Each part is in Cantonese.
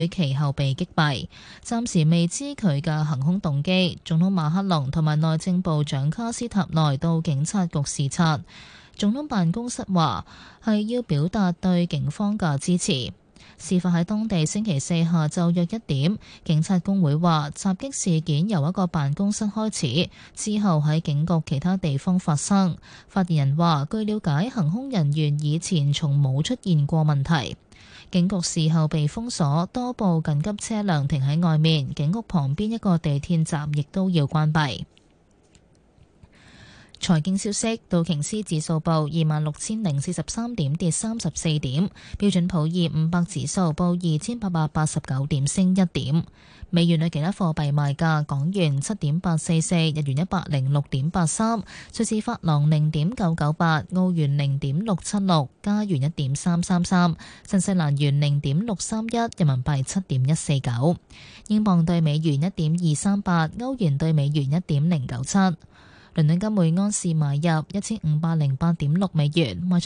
其後被擊斃，暫時未知佢嘅行兇動機。總統馬克龍同埋內政部長卡斯塔內到警察局視察，總統辦公室話係要表達對警方嘅支持。事發喺當地星期四下晝約1點，警察工會話襲擊事件由一個辦公室開始，之後喺警局其他地方發生。發言人話，據了解，行兇人員以前從冇出現過問題。警局事後被封鎖，多部緊急車輛停喺外面，警局旁邊一個地鐵站亦都要關閉。財經消息，道瓊斯指數報26,043點，跌34點；標準普爾500指數報2,889點，升1點。美元對其他貨幣賣價：港元7.844，日元106.83，瑞士法郎0.998，澳元0.676，加元1.333，新西蘭元0.631，人民幣7.149，英鎊對美元1.238，歐元對美元1.097。倫敦金每安士買入1508.6美元，賣出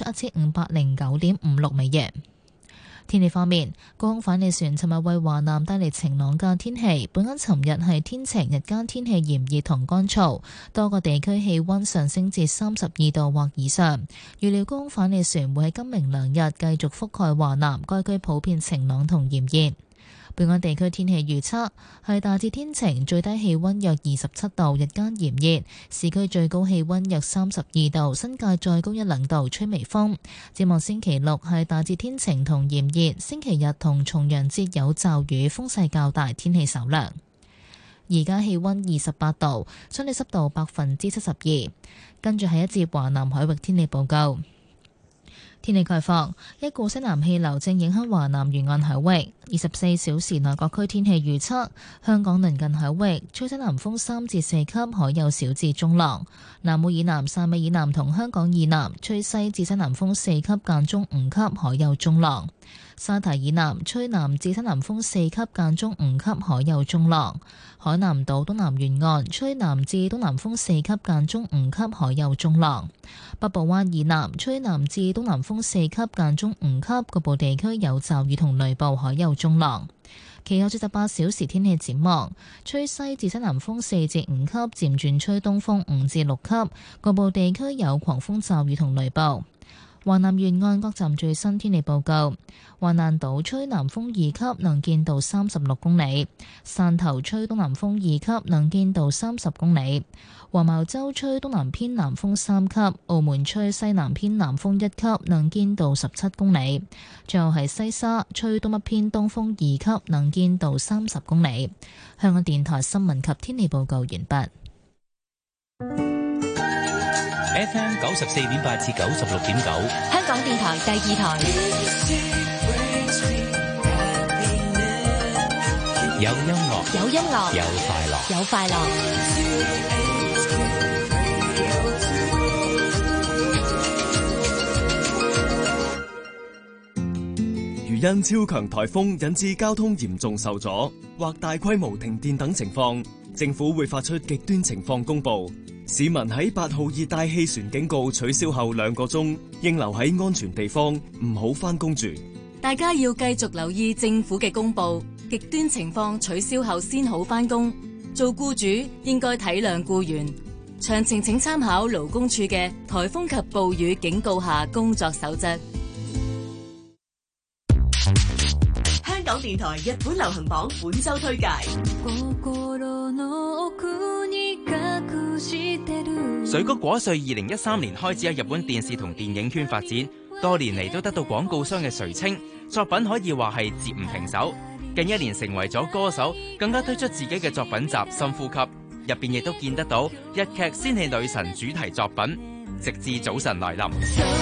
1509.56美元。天氣方面，高空反氣旋尋日為華南帶嚟晴朗嘅天氣。本港尋日係天晴，日間天氣炎熱同乾燥，多個地區氣溫上升至32度或以上。預料高空反氣旋會喺今明兩日繼續覆蓋華南，該區普遍晴朗同炎熱。本港地區天氣預測係大致天晴，最低氣溫約27度，日間炎熱，市區最高氣溫約32度，新界再高1-2度，吹微風。展望星期六係大致天晴同炎熱，星期日同重陽節有驟雨，風勢較大，天氣稍涼。而家氣溫28度，相對濕度72%。跟住係一節華南海域天氣報告。天氣概況，一股西南氣流正影響華南沿岸海域。24小時內各區天氣預測：香港鄰近海域吹西南風3至4級，海有小至中浪；南澳以南、汕尾以南同香港以南吹西至西南風4級間中5級，海有中浪；沙堤以南吹南至西南風4級間中5級，海有中浪；海南島東南沿岸吹南至東南風4級間中5級，海有中浪；北部灣以南吹南至東南風4級間中5級，局部地區有驟雨同雷暴，海有中浪。其後48小時天氣展望，吹西至西南風4至5級，漸轉吹東風5至6級，局部地區有狂風驟雨同雷暴。華南沿岸各站最新天氣報告：華南島吹南風2級，能見度36公里；汕頭吹東南風2級，能見度30公里；黃茅洲吹東南偏南風3級；澳門吹西南偏南風1級，能見度17公里；最後係西沙吹東北偏東風2級，能見度30公里。香港電台新聞及天氣報告完畢。 FM 94.8至96.9， 香港電台第2台。 有音樂， 有音樂， 有快樂， 有快樂。 如因超強颱風引致交通嚴重受阻或大規模停電等情況，政府會發出極端情況公佈。市民喺8號熱帶氣旋警告取消後2個鐘，應留喺安全地方，唔好返工住。 大家要繼續留意政府嘅公佈，極端情況取消後先好返工。做僱主應該體諒僱員。詳情請參考勞工處嘅颱風及暴雨警告下工作守則。 香港電台日本流行榜本周推介。 水谷果穗2013年開始喺日本電視同電影圈發展，多年嚟都得到廣告商嘅垂青，作品可以話係接唔平手。近1年成為咗歌手，更加推出自己嘅作品集《深呼吸》，入邊亦都見得到日劇《仙氣女神》主題作品，直至早晨來臨。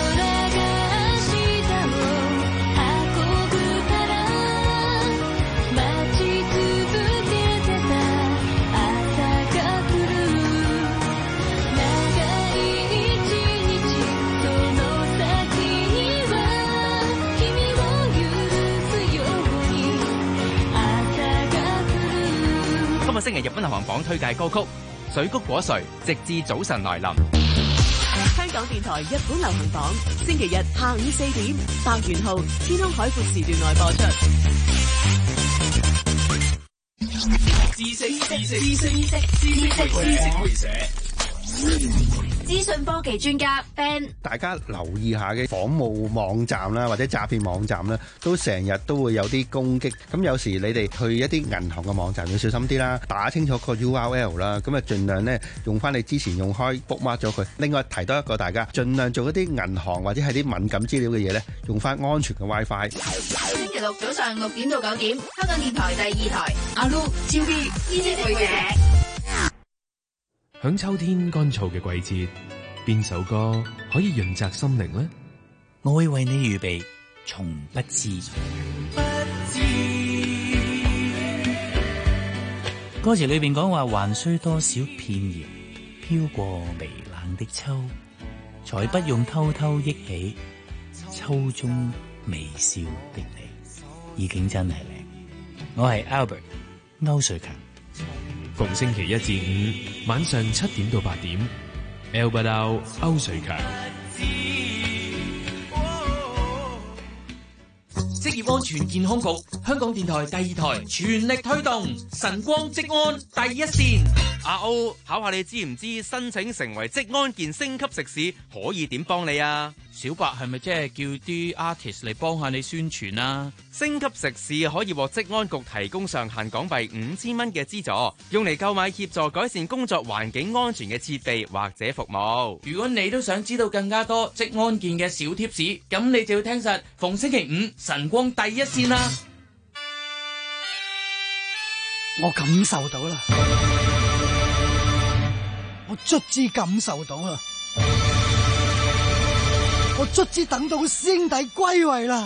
今個星期日本流行榜推介歌曲《水谷果穗》，直至早晨來臨。 香港電台日本流行榜，星期日下午4點，白元浩天空海闊時段內播出。 資訊科技專家 Ben， 大家留意下嘅訪務網站啦，或者詐騙網站啦，都成日都會有啲攻擊。咁有時你哋去一啲銀行嘅網站要小心啲啦，打清楚個 URL 啦，咁啊盡量咧用翻你之前用開 bookmark 咗佢。另外提多一個，大家盡量做一啲銀行或者係啲敏感資料嘅嘢咧，用翻安全嘅 WiFi。 星期六早上6點到9點，香港電台第2台，阿 Lu、超 B、知識會者。 響秋天乾燥嘅季節，邊首歌可以潤澤心靈呢？ 我會為你預備，從不知。歌詞裏邊講話，還需多少片葉飄過微冷的秋，才不用偷偷憶起秋中微笑的你。意境真係靚。我係 Albert 歐瑞強。 逢星期一至五晚上7點到8點 Albert 歐瑞強。 職業安全健康局、香港電台第2台全力推動晨光職安第一線。 阿歐，考下你知唔知申請成為職安健升級食肆可以點幫你啊？ 小白係咪即係叫啲 artist 嚟幫下你宣傳啊？ 升級食肆可以獲職安局提供上限港幣5000蚊嘅資助，用嚟購買協助改善工作環境安全嘅設備或者服務。 如果你都想知道更加多職安健嘅小貼士，咁你就要聽實逢星期五晨光第一線啦。 我感受到啦，我卒之感受到啦，我卒之等到師兄弟歸位啦。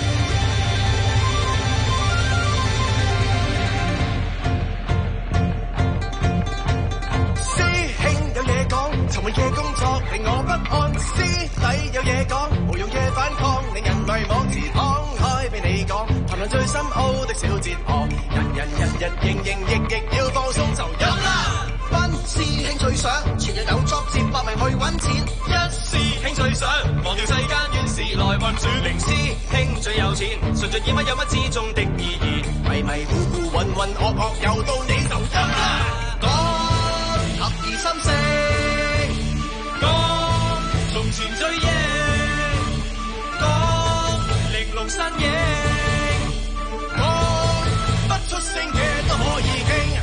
師兄有嘢講，尋日嘅工作令我不安。師弟有嘢講，無用嘅反抗令人迷惘。自敞開俾你講，談論最深奧的小哲學。人營亦要放鬆就飲啦。班師兄最想全日有 job 接百名去揾錢。一師兄最想忘掉世間怨事來運轉。零師兄最有錢，順著耳乜有乜之中的意義。迷迷糊糊渾渾噩噩，又到你就飲啦。講合而心聲，講從前追憶，講玲瓏身影，講不出聲嘅都可以傾。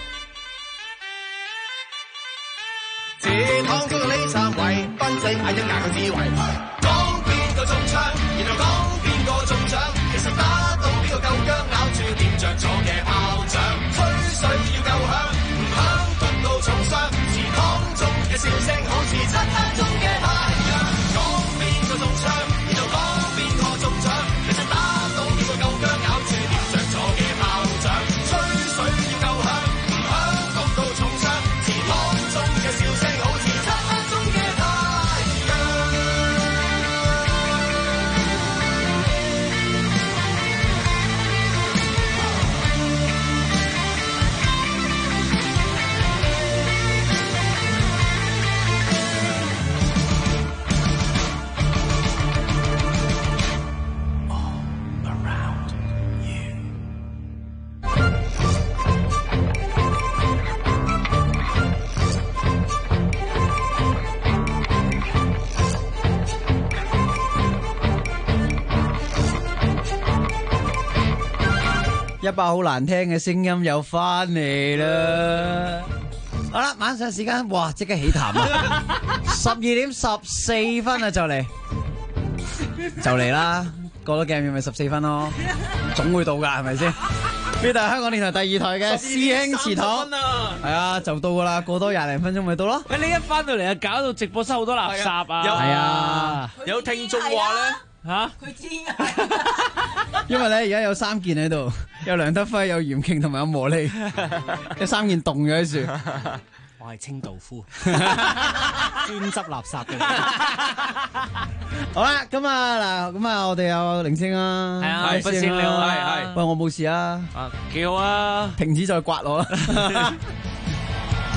這趟叫你三圍，分析下一眼嘅智慧。講邊個中槍，然後講邊個中獎。其實打到邊個夠薑，咬住掂着咗嘅炮仗。吹水要夠響，唔響焗到重傷。祠堂中嘅笑聲好似漆黑中嘅太陽。講邊個中槍，然後講邊個中獎。其實打到邊個夠薑，咬住掂着咗嘅炮仗。吹水要夠響，唔響焗到重傷。祠堂中嘅笑聲好似漆黑中嘅太陽。 一把好難聽嘅聲音又翻嚟啦！好啦，晚上時間，哇，即刻起痰啊！12點14分啊，就嚟啦！過咗鏡面咪14分咯，總會到噶，係咪先？呢度係香港電台第2台嘅師兄祠堂，係啊，就到噶啦，過多20零分鐘咪到咯。 喂，你一翻到嚟啊，搞到直播室好多垃圾啊！ 係啊， 有聽眾話咧。 佢知啊， 因為咧而家有3件喺度，有梁德輝、有嚴慶同埋有磨利，有3件凍咗喺樹。 我係清道夫，專執垃圾嘅。 好啦，咁啊，我哋有鈴聲啊， 係啊，不先你好，係。 喂，我冇事啊， 幾好啊， 停止再刮我啦。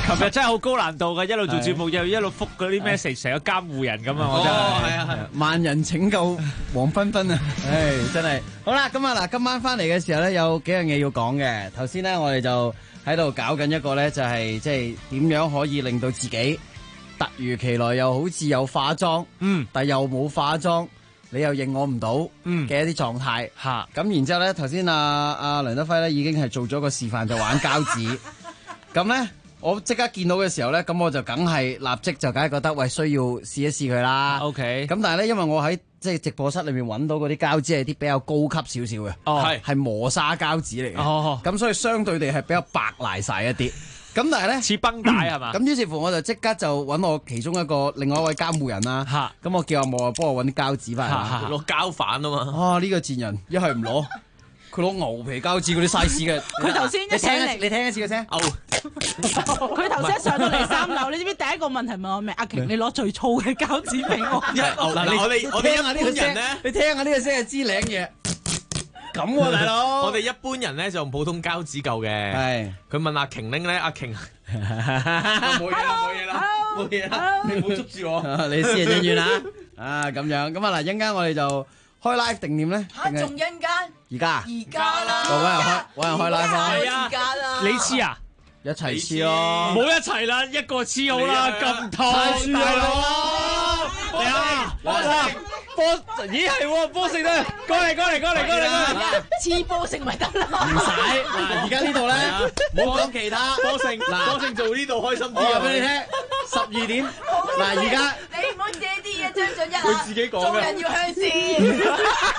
琴日真係好高難度嘅，一路做節目又一路覆嗰啲 message，成個監護人咁啊！我真係萬人拯救黃芬芬啊！唉，真係好啦，咁啊嗱，今晚翻嚟嘅時候咧，有幾樣嘢要講嘅。頭先咧，我哋就喺度搞緊一個咧，就係即係點樣可以令到自己突如其來又好似有化妝，但又冇化妝，你又認我唔到嘅一啲狀態。咁然之後咧，頭先阿梁德輝咧已經係做咗個示範，就玩膠紙。咁咧，我即刻見到嘅時候咧，咁我就梗係立即就梗係覺得，喂，需要試一試佢啦。OK。咁但係咧，因為我喺即係直播室裏面揾到嗰啲膠紙係啲比較高級少少嘅，係磨砂膠紙嚟嘅。咁所以相對地係比較白賴晒一啲。咁但係咧似繃帶係嘛？咁於是乎我就即刻就揾我其中另外一位監護人啦。咁我叫阿莫幫我揾啲膠紙翻嚟， 攞膠反啊嘛。 呢個賤人一係唔攞。佢攞牛皮膠紙嗰啲 size 嘅， 佢頭先一上嚟， 你聽一次個聲。 佢頭先上到嚟3樓，你知唔知第一個問題問我咩？阿瓊，你攞最粗嘅膠紙俾我。 嗱，我哋聽下呢個聲咧， 你聽下呢個聲係知領嘢。咁喎，大佬。 我哋一般人咧就用普通膠紙夠嘅。係。佢問阿瓊拎咧，阿瓊冇嘢啦，你唔好捉住我。 你私人恩怨啊！咁樣咁啊嗱，一陣間我哋就開 live 定點咧？ 仲一陣間？ 而家啦， 搵人開 live 係啊， 你黐啊？ 一齊黐咯， 冇一齊啦，一個黐好啦，咁痛大佬，嚟啊！波咦係喎，波成咧，過嚟， 黐波成咪得啦？ 唔使嗱，而家呢度咧，冇講其他， 波成做呢度開心啲啊！ 俾你聽，12點嗱，而家你唔好借啲嘢張上一啊！ 佢自己講嘅， 做人要向善。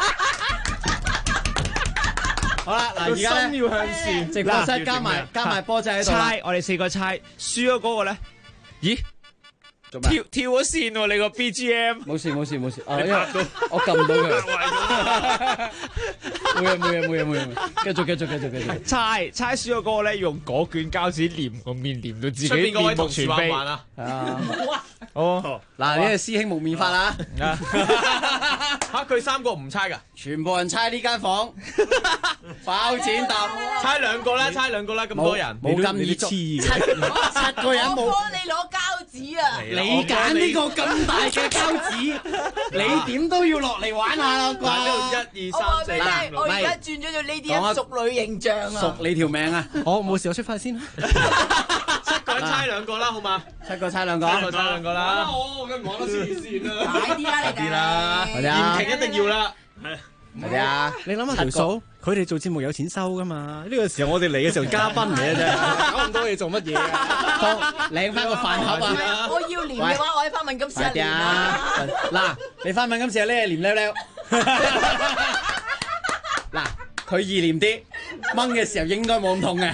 好啦，嗱而家心要向善， 直播室加埋波仔喺度。 猜，我哋4個猜，輸咗嗰個咧，咦？跳咗線喎！你個 BGM 冇事，因為我撳唔到佢。冇嘢，繼續。 猜輸咗嗰個咧，用嗰卷膠紙黏個面，黏到自己面目全非啊！哦， 嗱，呢個師兄蒙面法啦。 佢3個唔猜㗎， 全部人猜呢間房，包剪揼， 猜兩個啦，咁多人冇咁易捉，7個人冇。 我幫你攞膠紙啊！ 你揀呢個咁大嘅膠紙，你點都要落嚟玩下啦啩 ？1、2、3、4、5、6。 我而家轉咗做呢啲淑女形象啊！ 熟你條命啊！ 我冇事，我出翻先。 7個人猜2個啦，好嘛 ？7個猜2個， 猜2個啦。我梗唔玩得黐線啦！ 快啲啦， 你哋嚴庭一定要啦。 係啊！ 你諗下條數，佢哋做節目有錢收噶嘛？呢個時候我哋嚟嘅時候嘉賓嚟嘅啫，搞咁多嘢做乜嘢啊？ 領翻個飯盒啊！ 我要黏嘅話，我喺翻敏感時黏啊！ 嗱，你翻敏感時咧黏溜溜。嗱，佢易黏啲，掹嘅時候應該冇咁痛嘅。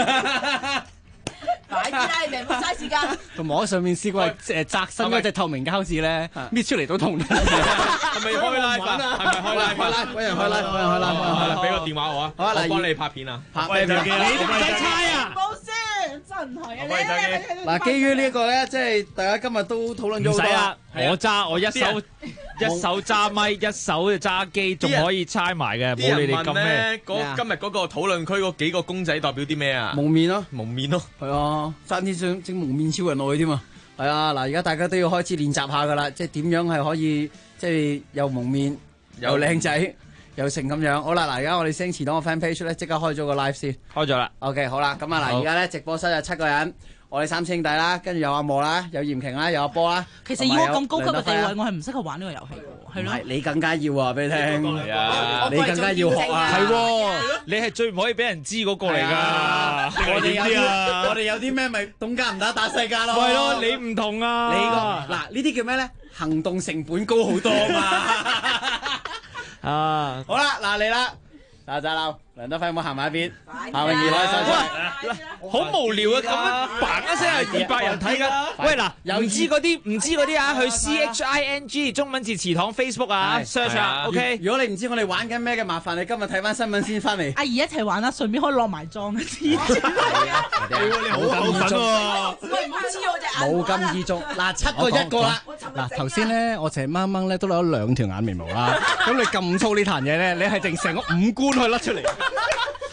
快啲啦，你哋唔好嘥時間。 同網上面試過係摘身嗰隻透明膠紙咧，搣出嚟都痛。 係咪開 live 啊？係咪開 live？ 揾人開 live， 俾個電話我啊！我幫你拍片啊！ 拍你唔使猜啊！ 冇先，真係啊！嗱，基於呢一個咧，即係大家今日都討論咗好多啦。 我一手揸咪，一手就揸機，仲可以猜埋嘅，冇你哋咁咩？ 今日嗰個討論區嗰幾個公仔代表啲咩啊？ 蒙面咯， 係啊，爭啲想整蒙面超人落去添啊！係啊，嗱，而家大家都要開始練習下噶啦，即係點樣係可以即係又蒙面又靚仔又成咁樣。好啦，嗱，而家我哋星馳黨個 fan page 咧即刻開咗個 live 先， 開咗啦。 OK， 好啦，咁啊嗱，而家咧直播室有7個人。我哋3兄弟啦，跟住有阿莫啦，有嚴瓊啦，有阿波啦。 其實以我咁高級嘅地位，我係唔適合玩呢個遊戲嘅，係咯。 你更加要啊！俾你聽，係啊，你更加要學啊！ 係喎，你係最唔可以俾人知嗰個嚟㗎。 我哋有啲咩咪東家唔打世界咯。 係咯，你唔同啊。 你個嗱呢啲叫咩咧？行動成本高好多啊嘛。啊，好啦，嗱嚟啦，大家鬧。梁德輝有冇行埋一邊？夏詠儀攞手出嚟， 好無聊啊！咁樣嘭一聲係200人睇㗎。喂嗱，唔知嗰啲啊，去 CHING 中文字祠堂 Facebook 啊 search 啊 ，OK。 如果你唔知我哋玩緊咩嘅，麻煩你今日睇翻新聞先翻嚟。 阿姨一齊玩啦，順便可以落埋妝嘅黐線。 你好厚粉喎！ 喂，唔好黐我隻眼。 冇咁易中，嗱7個1個啦。 嗱頭先咧，我淨係掹掹咧都攞咗2條眼眉毛啦。咁你咁粗呢壇嘢咧，你係淨成個5官可以甩出嚟。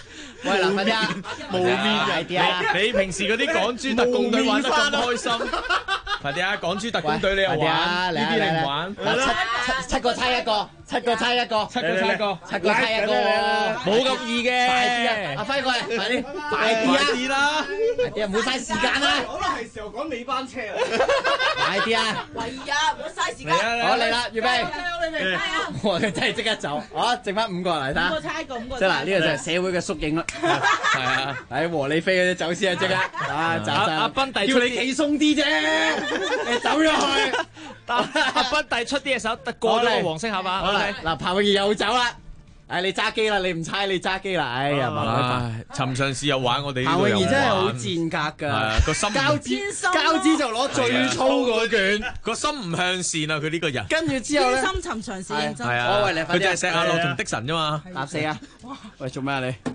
喂嗱，快啲啊！ 無面人啲啊！ 你平時嗰啲港豬特工隊玩得咁開心，快啲啊！港豬特工隊你又玩，呢啲你唔玩？ 七個猜一個，七個猜一個， 七個猜一個， 七個猜一個， 冇咁易嘅。 快啲啊！阿輝過嚟，快啲，快啲啦！快啲啊！唔好嘥時間啦！ 可能係時候趕尾班車啊！ 快啲啊！ 係啊，唔好嘥時間。 好嚟啦，預備。我哋真係即刻走，剩翻5個嚟睇。 5個猜一個，5個。 即係嗱，呢個就係社會嘅縮影啦。係啊，喺和理非嗰啲走先啊，即刻走。 阿斌弟要你企鬆啲啫，你走咗去。 阿斌弟出啲嘅手，過咗個黃色係嘛？ 好啦，嗱，彭永儀又走啦。你揸機啦，你唔猜你揸機啦。哎呀，麻煩。 尋常試又玩我哋呢彭度又玩。 永儀真係好賤格㗎， 個心膠紙就攞最粗嗰卷， 個心唔向善啊！佢呢個人。 跟住之後咧， 深尋常試認真。 係啊， 喂，你快啲。 佢就係石阿樂同的神啫嘛。 答4啊！喂，做咩啊你？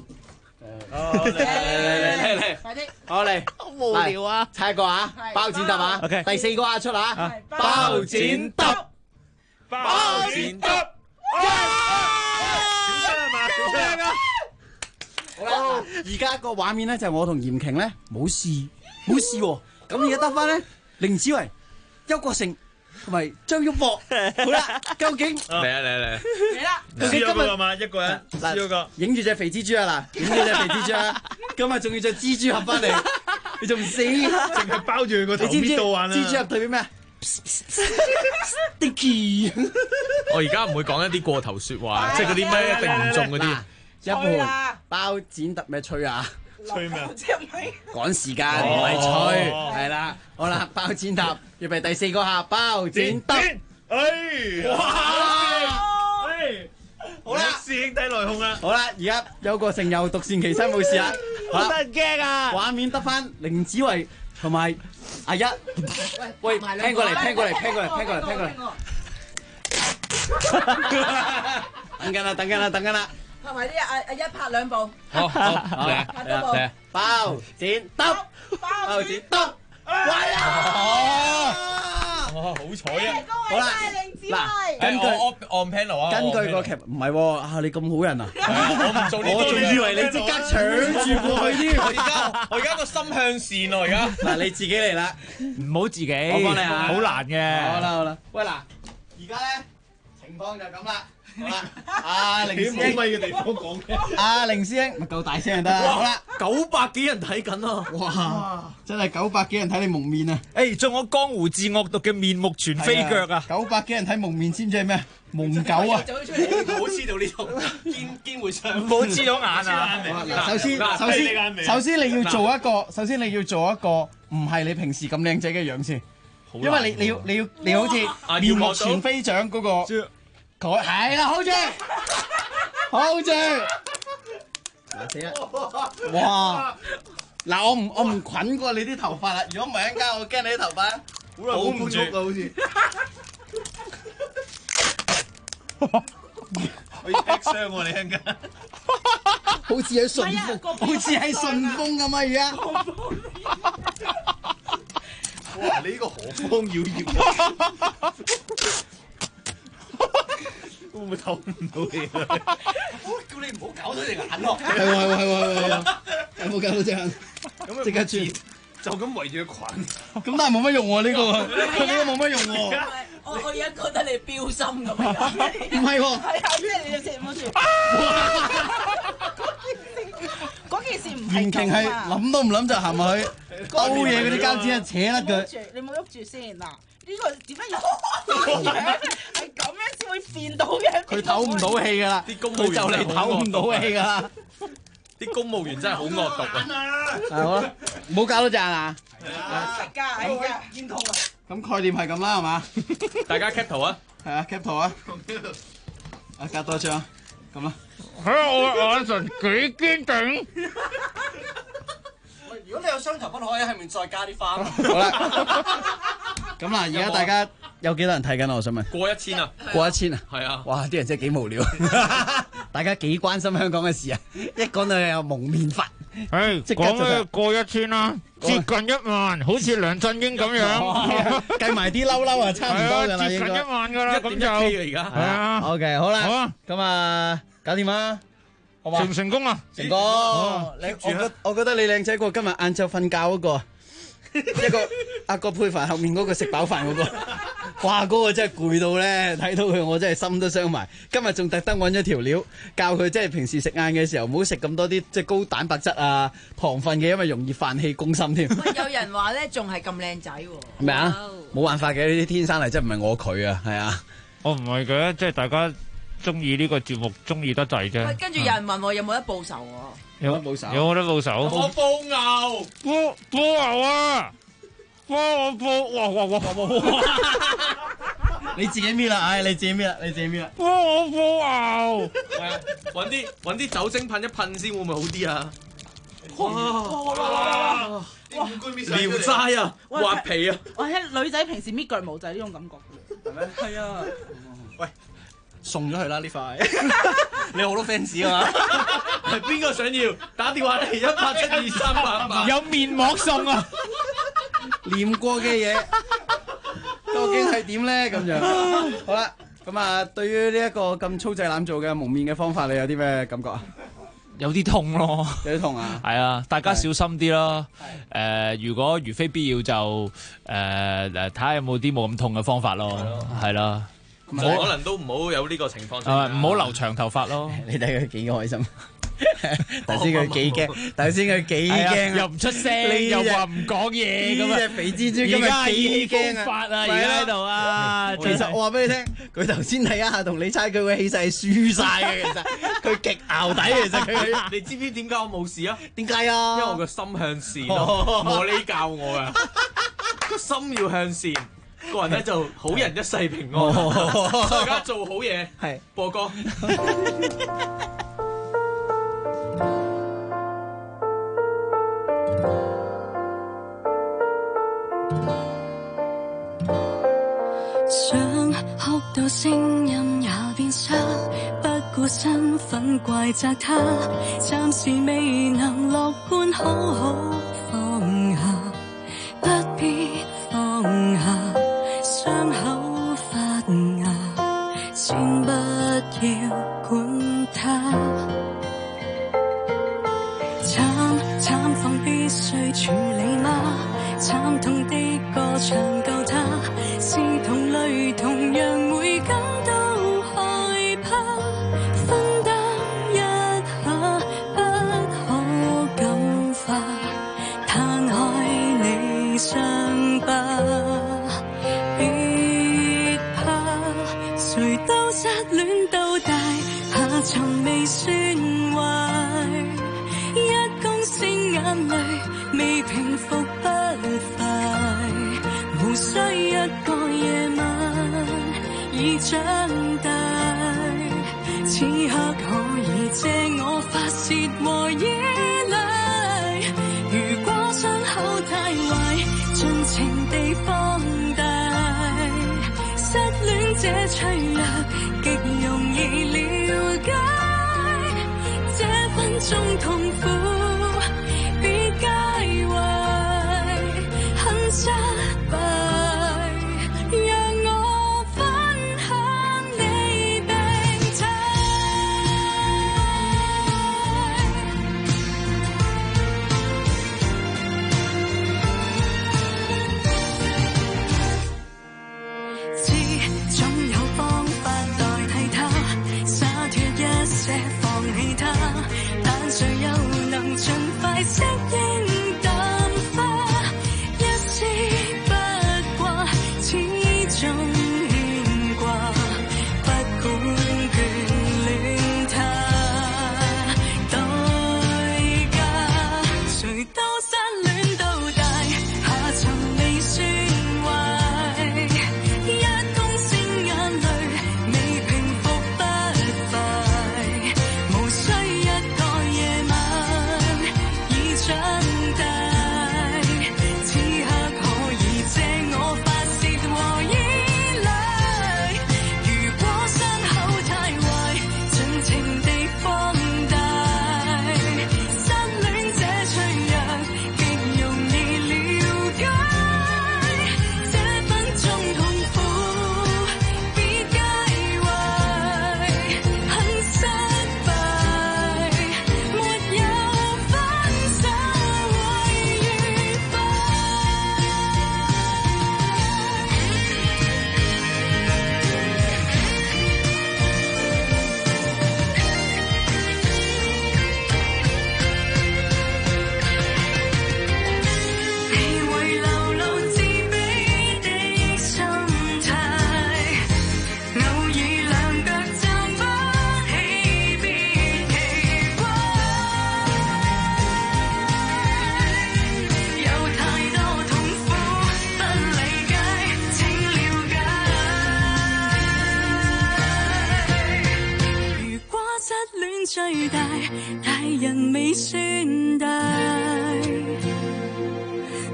嚟，快啲！ 好嚟， 好無聊啊！ 猜個啊，包剪揼啊！ OK， 第4個啊出啊！ 包剪揼，包剪揼。 好啦，而家個畫面咧就係我同嚴瓊咧冇事喎，咁而家得翻咧凌子維、邱國成同埋張玉博。好啦，究竟嚟啊！ 嚟啦！ 究竟今日係嘛？一個人輸咗個， 影住隻肥蜘蛛啊嗱，影住隻肥蜘蛛啊！今日仲要隻蜘蛛俠翻嚟，你仲唔死？ 淨係包住佢個頭邊度玩啊！ 蜘蛛俠代表咩啊？Sticky。 我而家唔會講一啲過頭説話，即係嗰啲咩一定唔中嗰啲。 一盤包剪揼咩吹啊？ 吹咩啊？ 趕時間唔係吹，係啦。好啦，包剪揼，預備第4個客，包剪揼。 哇！ 好啦， 師兄弟內訌啦。 好啦，而家有個成又獨善其身冇事啦。 好得人驚啊！ 畫面得翻凌子維同埋阿一。喂，聽過嚟。等緊啦。 拍埋啲阿一拍2步。 好， 拍多步。 包剪揼，包剪揼。喂啊！ 好彩啊！ 好啦，嗱，根據按 panel 啊， 根據個劇唔係喎，啊你咁好人啊！ 我唔做呢啲， 我仲以為你即刻搶住過去添。 我而家個心向善咯，而家嗱你自己嚟啦， 唔好自己， 我幫你啊， 好難嘅。 好啦，喂嗱，而家咧情況就咁啦。好啦，阿凌師兄冇咪嘅地方講嘅，阿凌師兄咪夠大聲就得。好啦 ，900幾人睇緊啊！ 哇，真係900幾人睇你蒙面啊！ 誒，仲有江湖至惡毒嘅面目全非腳啊 ！900幾人睇蒙面，知唔知係咩？蒙狗啊！ 唔好黐到呢度，肩會傷。 唔好黐咗眼啊！ 首先你要做一個唔係你平時咁靚仔嘅樣先，因為你好似面目全非獎嗰個。係啦，好住，嗱死啦！哇！嗱我唔捆過你啲頭髮啦，如果唔係一陣間我驚你啲頭髮好唔足啊，好似我要劈傷喎你一陣間， 好似喺順豐咁啊而家。 哇！你呢個何方妖孽？會唔會透唔到氣啊？叫你唔好搞到隻眼咯。 係喎，有冇搞到隻眼？咁即刻轉， 就咁圍住個裙。 咁但係冇乜用喎呢個冇乜用喎。 我而家覺得你標心咁樣。 唔係喎。 係啊，即係你隻冇住。嗰件事唔係嚴瓊係諗都唔諗就行埋去兜嘢嗰啲膠紙啊，扯甩佢。 你冇喐住先嗱。呢個點解要係咁樣先會變到嘅？ 佢唞唔到氣㗎啦，佢就嚟唞唔到氣㗎啦。 啲公務員真係好惡毒啊！ 好啦，唔好搞到隻眼啊！ 食㗎，煙通啊！ 咁概念係咁啦，係嘛？ 大家 cap 圖啊！ 係啊 ，cap 圖啊！啊，隔多張咁啦。 睇下我嘅眼神幾堅定。 如果你有雙頭筆，可以喺面再加啲花。 好啦，咁嗱，而家大家有幾多人睇緊啊？我想問。 過1000啊！ 過1000啊！ 係啊！ 哇！啲人真係幾無聊，大家幾關心香港嘅事啊！一講到有蒙面法， 即刻就過1000啦，接近1萬，好似梁振英咁樣， 計埋啲嬲啊，差唔多㗎啦， 接近1萬㗎啦，咁就而家係啊。 OK， 好啦，咁啊，搞掂啦。 好嘛？ 成唔成功啊？ 成功。我覺得你靚仔過今日晏晝瞓覺嗰個，一個阿葛珮帆後面嗰個食飽飯嗰個。哇！嗰個真係攰到咧，睇到佢我真係心都傷埋。今日仲特登揾咗條料教佢，即係平時食晏嘅時候唔好食咁多啲即係高蛋白質啊、糖分嘅，因為容易飯氣攻心添。 有人話咧，仲係咁靚仔喎。 咩啊？冇辦法嘅，呢啲天生嚟，真係唔係我佢啊，係啊。 我唔係嘅，即係大家中意呢個節目，中意得滯啫。 跟住有人問我有冇得報仇喎？ 有得報仇？ 有冇得報仇？ 我報牛， 報牛啊！我哇！ 你自己搣啦，唉，你自己搣啦，你自己搣啦。 我牛， 揾啲酒精噴一噴先，會唔會好啲啊？ 哇！ 聊齋啊，滑皮啊！ 我睇女仔平時搣腳毛就係呢種感覺嘅，係咪？係啊。 喂，送咗佢啦呢塊，你好多 fans 啊嘛。 係邊個想要？打電話嚟1872388。 有面膜送啊！ 念過嘅嘢究竟係點咧？咁樣好啦，咁啊，對於呢一個咁粗製濫造嘅蒙面嘅方法，你有啲咩感覺啊？ 有啲痛咯， 有啲痛啊！ 係啊，大家小心啲啦。如果如非必要就睇下有冇啲冇咁痛嘅方法咯，係啦。 可能都唔好有呢個情況。 唔好留長頭髮咯。 你睇佢幾開心。頭先佢幾驚，頭先佢幾驚， 又唔出聲，又話唔講嘢咁啊！ 呢隻肥蜘蛛今日幾驚啊！ 發啊，而家喺度啊！ 其實我話俾你聽，佢頭先睇一下同你猜佢嘅氣勢係輸晒嘅，其實佢極淆底，其實佢。 你知唔知點解我冇事啊？ 點解啊？ 因為我個心向善咯，莫呢教我啊！個心要向善，個人咧就好人一世平安。大家做好嘢， 係播歌。 想哭到聲音也變沙，不顧身份怪責他，暫時未能樂觀好好放下，不必放下，傷口發芽，先不要管它。慘況必須處理嗎？慘痛的歌唱夠他，是同類同樣會感到害怕，分擔一下不可感化，攤開理想吧，別怕，誰都失戀到大，下沉未算壞，一公升眼淚未平復不快，無需一個夜晚已長大，此刻可以借我發洩和依賴，如果傷口太壞，盡情地放大，失戀這脆弱極容易了解，這分鐘痛苦別介懷，很失敗，讓我分享你病態。知總有方法代替他，灑脫一些放棄他，但誰又能盡快適應淡化，一絲不掛，始終牽掛，不管眷戀他，代價誰都失戀到大，下沉未算壞，一公升眼淚未平復不快，無需一個夜晚已長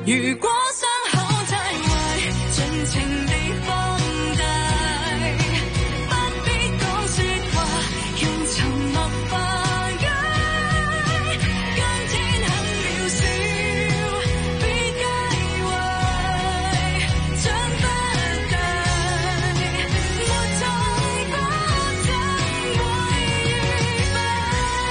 如果傷口太壞，盡情地放大，不必講説話，用沉默化解。今天很渺小，別介懷，長不大，沒痛不怎會愉快。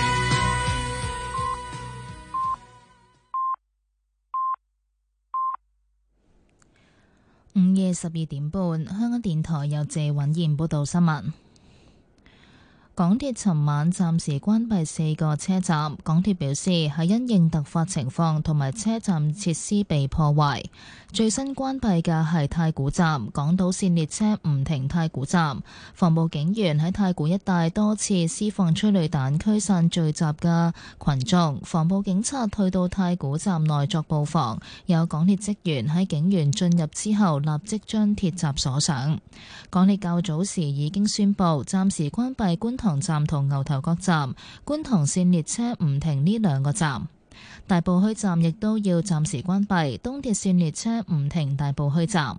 午夜12點半，香港電台由謝允燕報道新聞。港鐵尋晚暫時關閉4個車站，港鐵表示係因應突發情況同埋車站設施被破壞。最新關閉嘅係太古站，港島線列車唔停太古站。防暴警員喺太古一帶多次施放催淚彈驅散聚集嘅群眾，防暴警察去到太古站內作布防，有港鐵職員喺警員進入之後立即將鐵閘鎖上。港鐵較早時已經宣布暫時關閉觀塘站同牛頭角站，觀塘線列車唔停呢兩個站。大埔墟站亦都要暫時關閉，東鐵線列車唔停大埔墟站。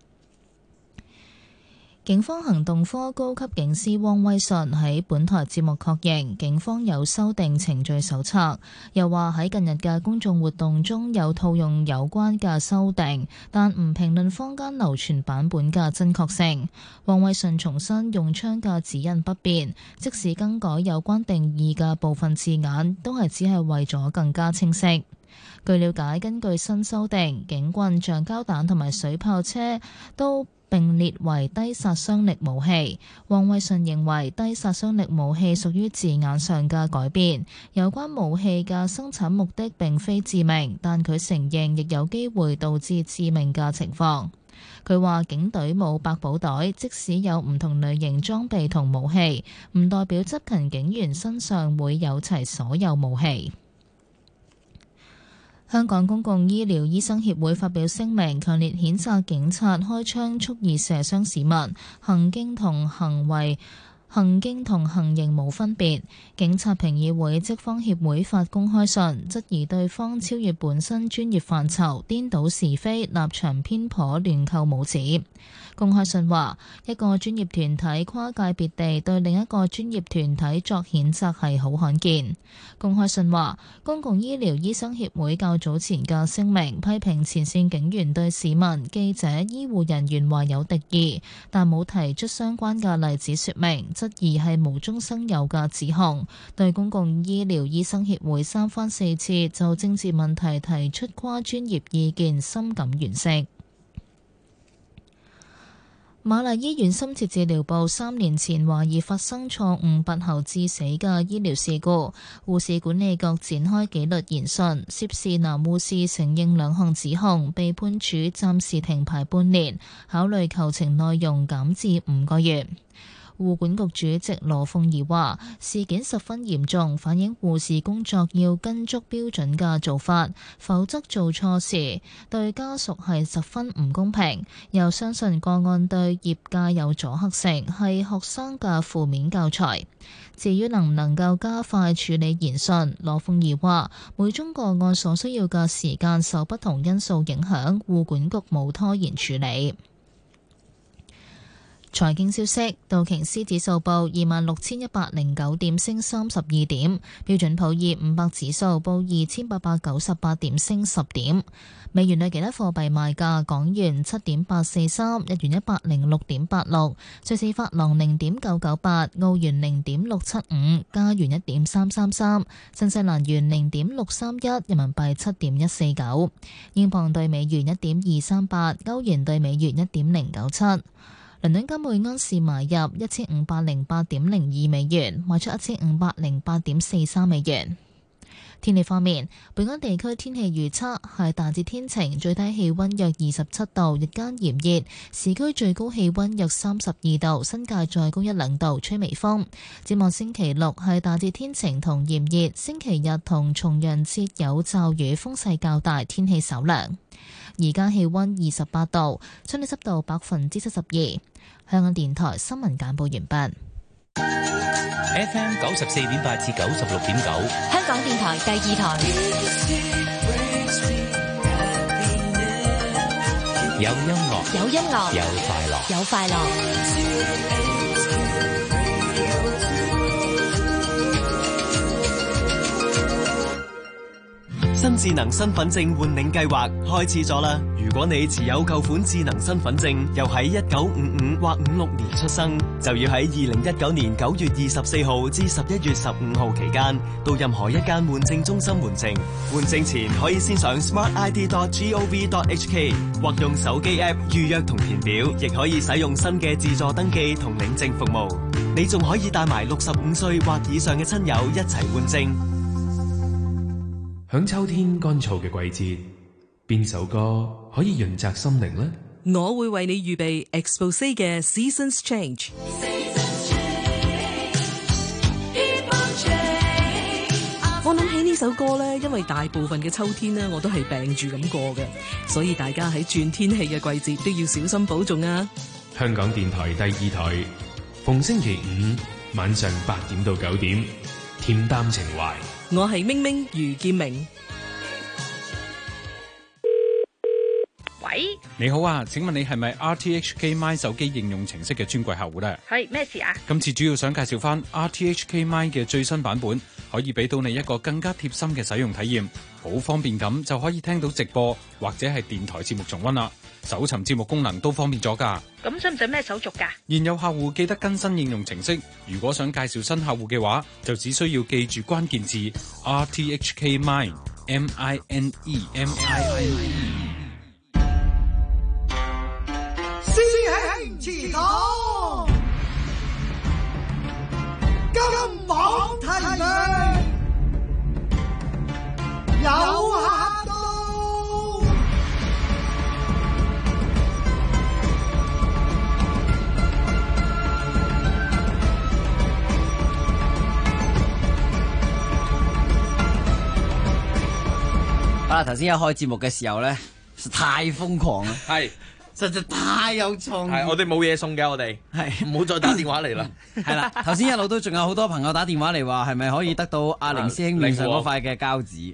警方行動科高級警司汪威信喺本台節目確認，警方有修訂程序手冊，又話喺近日嘅公眾活動中有套用有關嘅修訂，但唔評論坊間流傳版本嘅真確性。汪威信重申用槍嘅指引不變，即使更改有關定義嘅部分字眼，都係只係為咗更加清晰。據了解，根據新修訂，警棍、橡膠彈同埋水炮車都並列為低殺傷力武器。汪威信認為低殺傷力武器屬於字眼上嘅改變，有關武器嘅生產目的並非致命，但佢承認亦有機會導致致命嘅情況。佢話警隊冇百寶袋，即使有唔同類型裝備同武器，唔代表執勤警員身上會有齊所有武器。香港公共醫療醫生協會發表聲明，強烈譴責警察開槍蓄意射傷市民，行徑同行刑無分別。警察評議會職方協會發公開信，質疑對方超越本身專業範疇，顛倒是非，立場偏頗，亂扣帽子。公開信話，一個專業團體跨界別地對另一個專業團體作譴責係好罕見。公開信話，公共醫療醫生協會較早前嘅聲明批評前線警員對市民、記者、醫護人員懷有敵意，但冇提出相關嘅例子說明，質疑係無中生有嘅指控。對公共醫療醫生協會三番四次就政治問題提出跨專業意見，深感惋惜。瑪麗醫院深切治療部3年前懷疑發生錯誤拔喉致死嘅醫療事故，護士管理局展開紀律研訊，涉事男護士承認2項指控，被判處暫時停牌半年，考慮求情內容減至5個月。護管局主席羅鳳儀話：事件十分嚴重，反映護士工作要跟足標準嘅做法，否則做錯事對家屬係十分唔公平。又相信個案對業界有阻嚇性，係學生嘅負面教材。至於能唔能夠加快處理研訊，羅鳳儀話：每宗個案所需要嘅時間受不同因素影響，護管局冇拖延處理。財經消息，道瓊斯指數報26,109點，升32點；標準普爾500指數報2,898點，升10點。美元對其他貨幣賣價：港元7.843，日元106.86，瑞士法郎0.998，澳元0.675，加元1.333，新西蘭元0.631，人民幣7.149，英鎊對美元1.238，歐元對美元1.097。倫敦金每安士買入1508.02美元，賣出1508.43美元。天氣方面，本港地區天氣預測係大致天晴，最低氣溫約27度，日間炎熱，市區最高氣溫約32度，新界再高1-2度，吹微風。展望星期六係大致天晴同炎熱，星期日同重陽節有驟雨，風勢較大，天氣稍涼。而家氣溫28度，相對濕度72%。香港電台新聞簡報完畢。 FM 94.8至96.9， 香港電台第2台。 有音樂， 有音樂， 有快樂， 有快樂。 新智能身份證換領計劃開始咗啦！如果你持有舊款智能身份證，又喺1955或56年出生，就要喺2019年9月24號至11月15號期間，到任何一間換證中心換證。換證前可以先上 smartid.gov.hk 或用手機 App 預約同填表，亦可以使用新嘅自助登記同領證服務。你仲可以帶埋65歲或以上嘅親友一齊換證。 響秋天乾燥嘅季節，邊首歌可以潤澤心靈呢？ 我會為你預備 Exposé 嘅 Seasons Change。我諗起呢首歌呢，因為大部分嘅秋天呢，我都係病住咁過嘅，所以大家喺轉天氣嘅季節都要小心保重啊！ 香港電台第2台，逢星期5晚上8點到9點，恬淡情懷。 我係明明余劍明。 喂， 你好啊，請問你係咪 RTHK My 手機應用程式嘅專櫃客戶呢？ 係咩事啊？ 今次主要想介紹翻 RTHK My 嘅最新版本，可以俾到你一個更加貼心嘅使用體驗，好方便咁就可以聽到直播或者係電台節目重溫啦。搜尋節目功能都方便咗㗎。 咁使唔使咩手續㗎？ 現有客戶記得更新應用程式，如果想介紹新客戶嘅話，就只需要記住關鍵字 RTHK Mine MINE。 師兄祠堂，金榜題名，有客到。 好啦，頭先一開節目嘅時候咧，太瘋狂啦， 係。 實在太有創意。 係，我哋冇嘢送嘅，我哋係唔好再打電話嚟啦。 係啦，頭先一路都仲有好多朋友打電話嚟話，係咪可以得到阿凌師兄面上嗰塊嘅膠紙？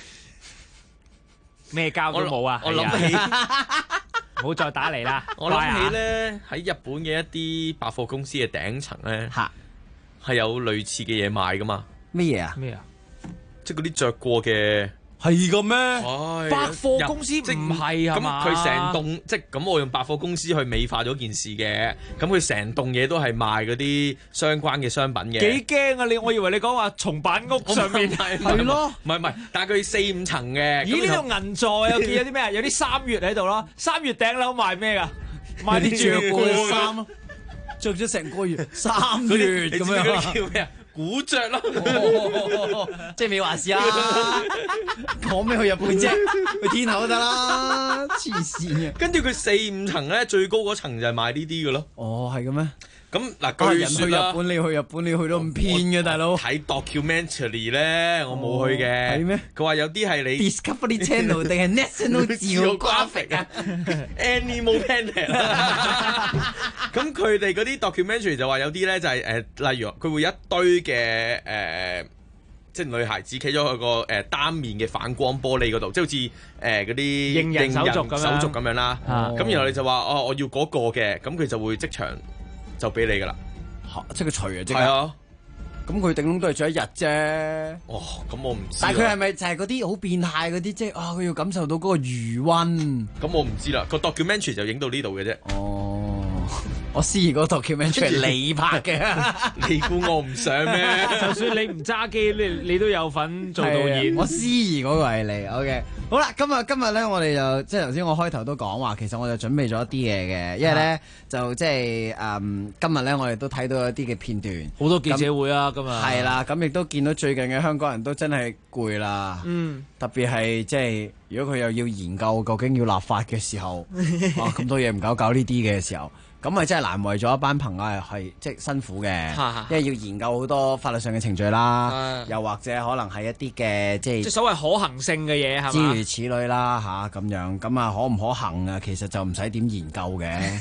咩膠都冇啊！ 我諗起， 唔好再打嚟啦。 我諗起咧，喺日本嘅一啲百貨公司嘅頂層咧，係有類似嘅嘢賣噶嘛？ 咩嘢啊？ 咩啊？ 即係嗰啲着過嘅。 係嘅咩？ 百貨公司唔係啊嘛？ 咁佢成棟即係咁，我用百貨公司去美化咗件事嘅。咁佢成棟嘢都係賣嗰啲相關嘅商品嘅。 幾驚啊！我以為你講話松板屋上面係咯， 唔係，但係佢4-5層嘅。 咦？呢度銀座有見有啲咩啊？有啲三月喺度咯，三月頂樓賣咩㗎？賣啲着過嘅衫咯， 着咗成個月3月咁樣。 叫咩啊？古着咯， 即係未話事啊！講咩去日本啫？去天后都得啦，黐線嘅。 跟住佢4-5層咧，最高嗰層就係賣呢啲嘅咯。 哦，係嘅咩？ 咁嗱， 人去日本，你去日本，你去到咁偏嘅大佬。 睇 documentary 咧，我冇去嘅。 係咩？ 佢話有啲係你 Discovery Channel 定係 National Geographic 啊 ？Animal Planet。咁佢哋嗰啲 documentary 就話有啲咧就係例如佢會一堆嘅即係女孩子企咗喺個單面嘅反光玻璃嗰度，即係好似嗰啲認人手續咁樣啦。咁然後你就話我要嗰個嘅，咁佢就會即場就俾你噶啦。 即係佢除啊，即係。 係啊。 咁佢頂籠都係做一日啫。 哦，咁我唔知。 但係佢係咪就係嗰啲好變態嗰啲，即係佢要感受到嗰個餘溫？ 咁我唔知啦。個 documentary 就影到呢度嘅啫。 哦。我思怡嗰個 documentary 係你拍嘅， 你估我唔想咩？ 就算你唔揸機，你都有份做導演。 我思怡嗰個係你 ，OK。好啦，今日咧，我哋就即係頭先我開頭都講話，其實我就準備咗一啲嘢嘅，因為咧就即係今日咧我哋都睇到一啲嘅片段， 好多記者會啊，今日係啦，咁亦都見到最近嘅香港人都真係攰啦，特別係即係如果佢又要研究究竟要立法嘅時候，咁多嘢唔搞呢啲嘅時候。咁咪真係難為咗一班朋友係即係辛苦嘅，因為要研究好多法律上嘅程序啦，又或者可能係一啲嘅即係所謂可行性嘅嘢係嘛？ 諸如此類啦咁樣，咁啊可唔可行啊？其實就唔使點研究嘅，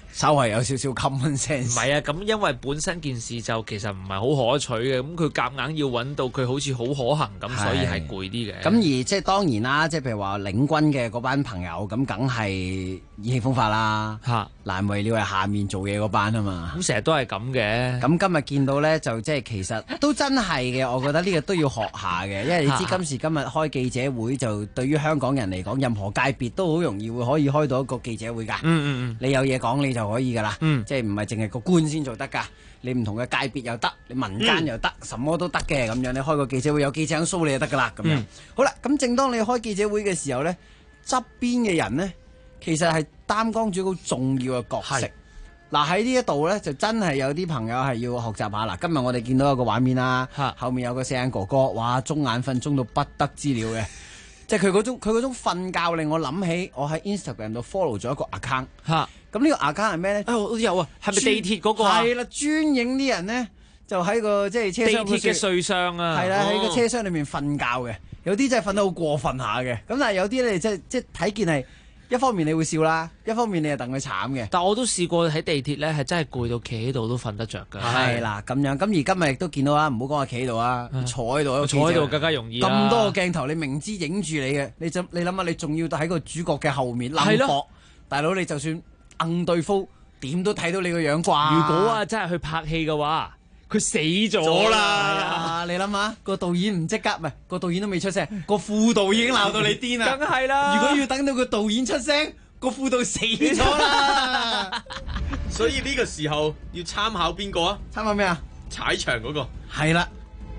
稍為有少少 common 唔 sense。 係啊，咁因為本身件事就其實唔係好可取嘅，咁佢夾硬要揾到佢好似好可行咁，所以係攰啲嘅。 咁而即係當然啦，即係譬如話領軍嘅嗰班朋友，咁梗係意氣風發啦。難為了係下面做嘢嗰班啊嘛。 咁成日都係咁嘅。 咁今日見到咧，就即係其實都真係嘅，我覺得呢個都要學下嘅，因為你知今時今日開記者會就對於香港人嚟講，任何界別都好容易可以開到一個記者會㗎。你有嘢講你就可以㗎啦。即係唔係淨係個官先做得㗎？你唔同嘅界別又得，你民間又得，什麼都得嘅咁樣。你開個記者會有記者show你就得㗎啦咁樣。好啦，咁正當你開記者會嘅時候呢，側邊嘅人呢，其實係擔當住好重要嘅角色。嗱喺呢一度呢，就真係有啲朋友係要學習下。嗱，今日我哋見到有個畫面啦，後面有個四眼哥哥，哇，中眼瞓中到不得之了嘅。即係佢嗰種瞓覺令我諗起，我喺 Instagram 度 follow 咗一個 account。咁呢個 account 係咩咧？ 都有啊，係咪地鐵嗰個啊？ 係啦，專影啲人咧就喺個即係車廂地鐵嘅睡箱啊。 係啦，喺個車廂裏面瞓覺嘅，有啲真係瞓得好過分下嘅。咁但係有啲咧即係睇見係一方面你會笑啦，一方面你係戥佢慘嘅。 但我都試過喺地鐵咧，係真係攰到企喺度都瞓得着㗎。 係啦，咁樣。咁而今日亦都見到啦，唔好講話企喺度啊，坐喺度。 坐喺度更加容易啦。 咁多個鏡頭，你明知影住你嘅，你諗下，你仲要喺個主角嘅後面冧搏，大佬你就算硬對付，點都睇到你個樣啩？ 如果啊真係去拍戲嘅話，佢死咗啦！ 你諗下，個導演唔即刻，唔係個導演都未出聲，個副導已經鬧到你癲啦！ 梗係啦！ 如果要等到個導演出聲，個副導死咗啦！ 所以呢個時候要參考邊個啊？ 參考咩啊？ 踩場嗰個係啦，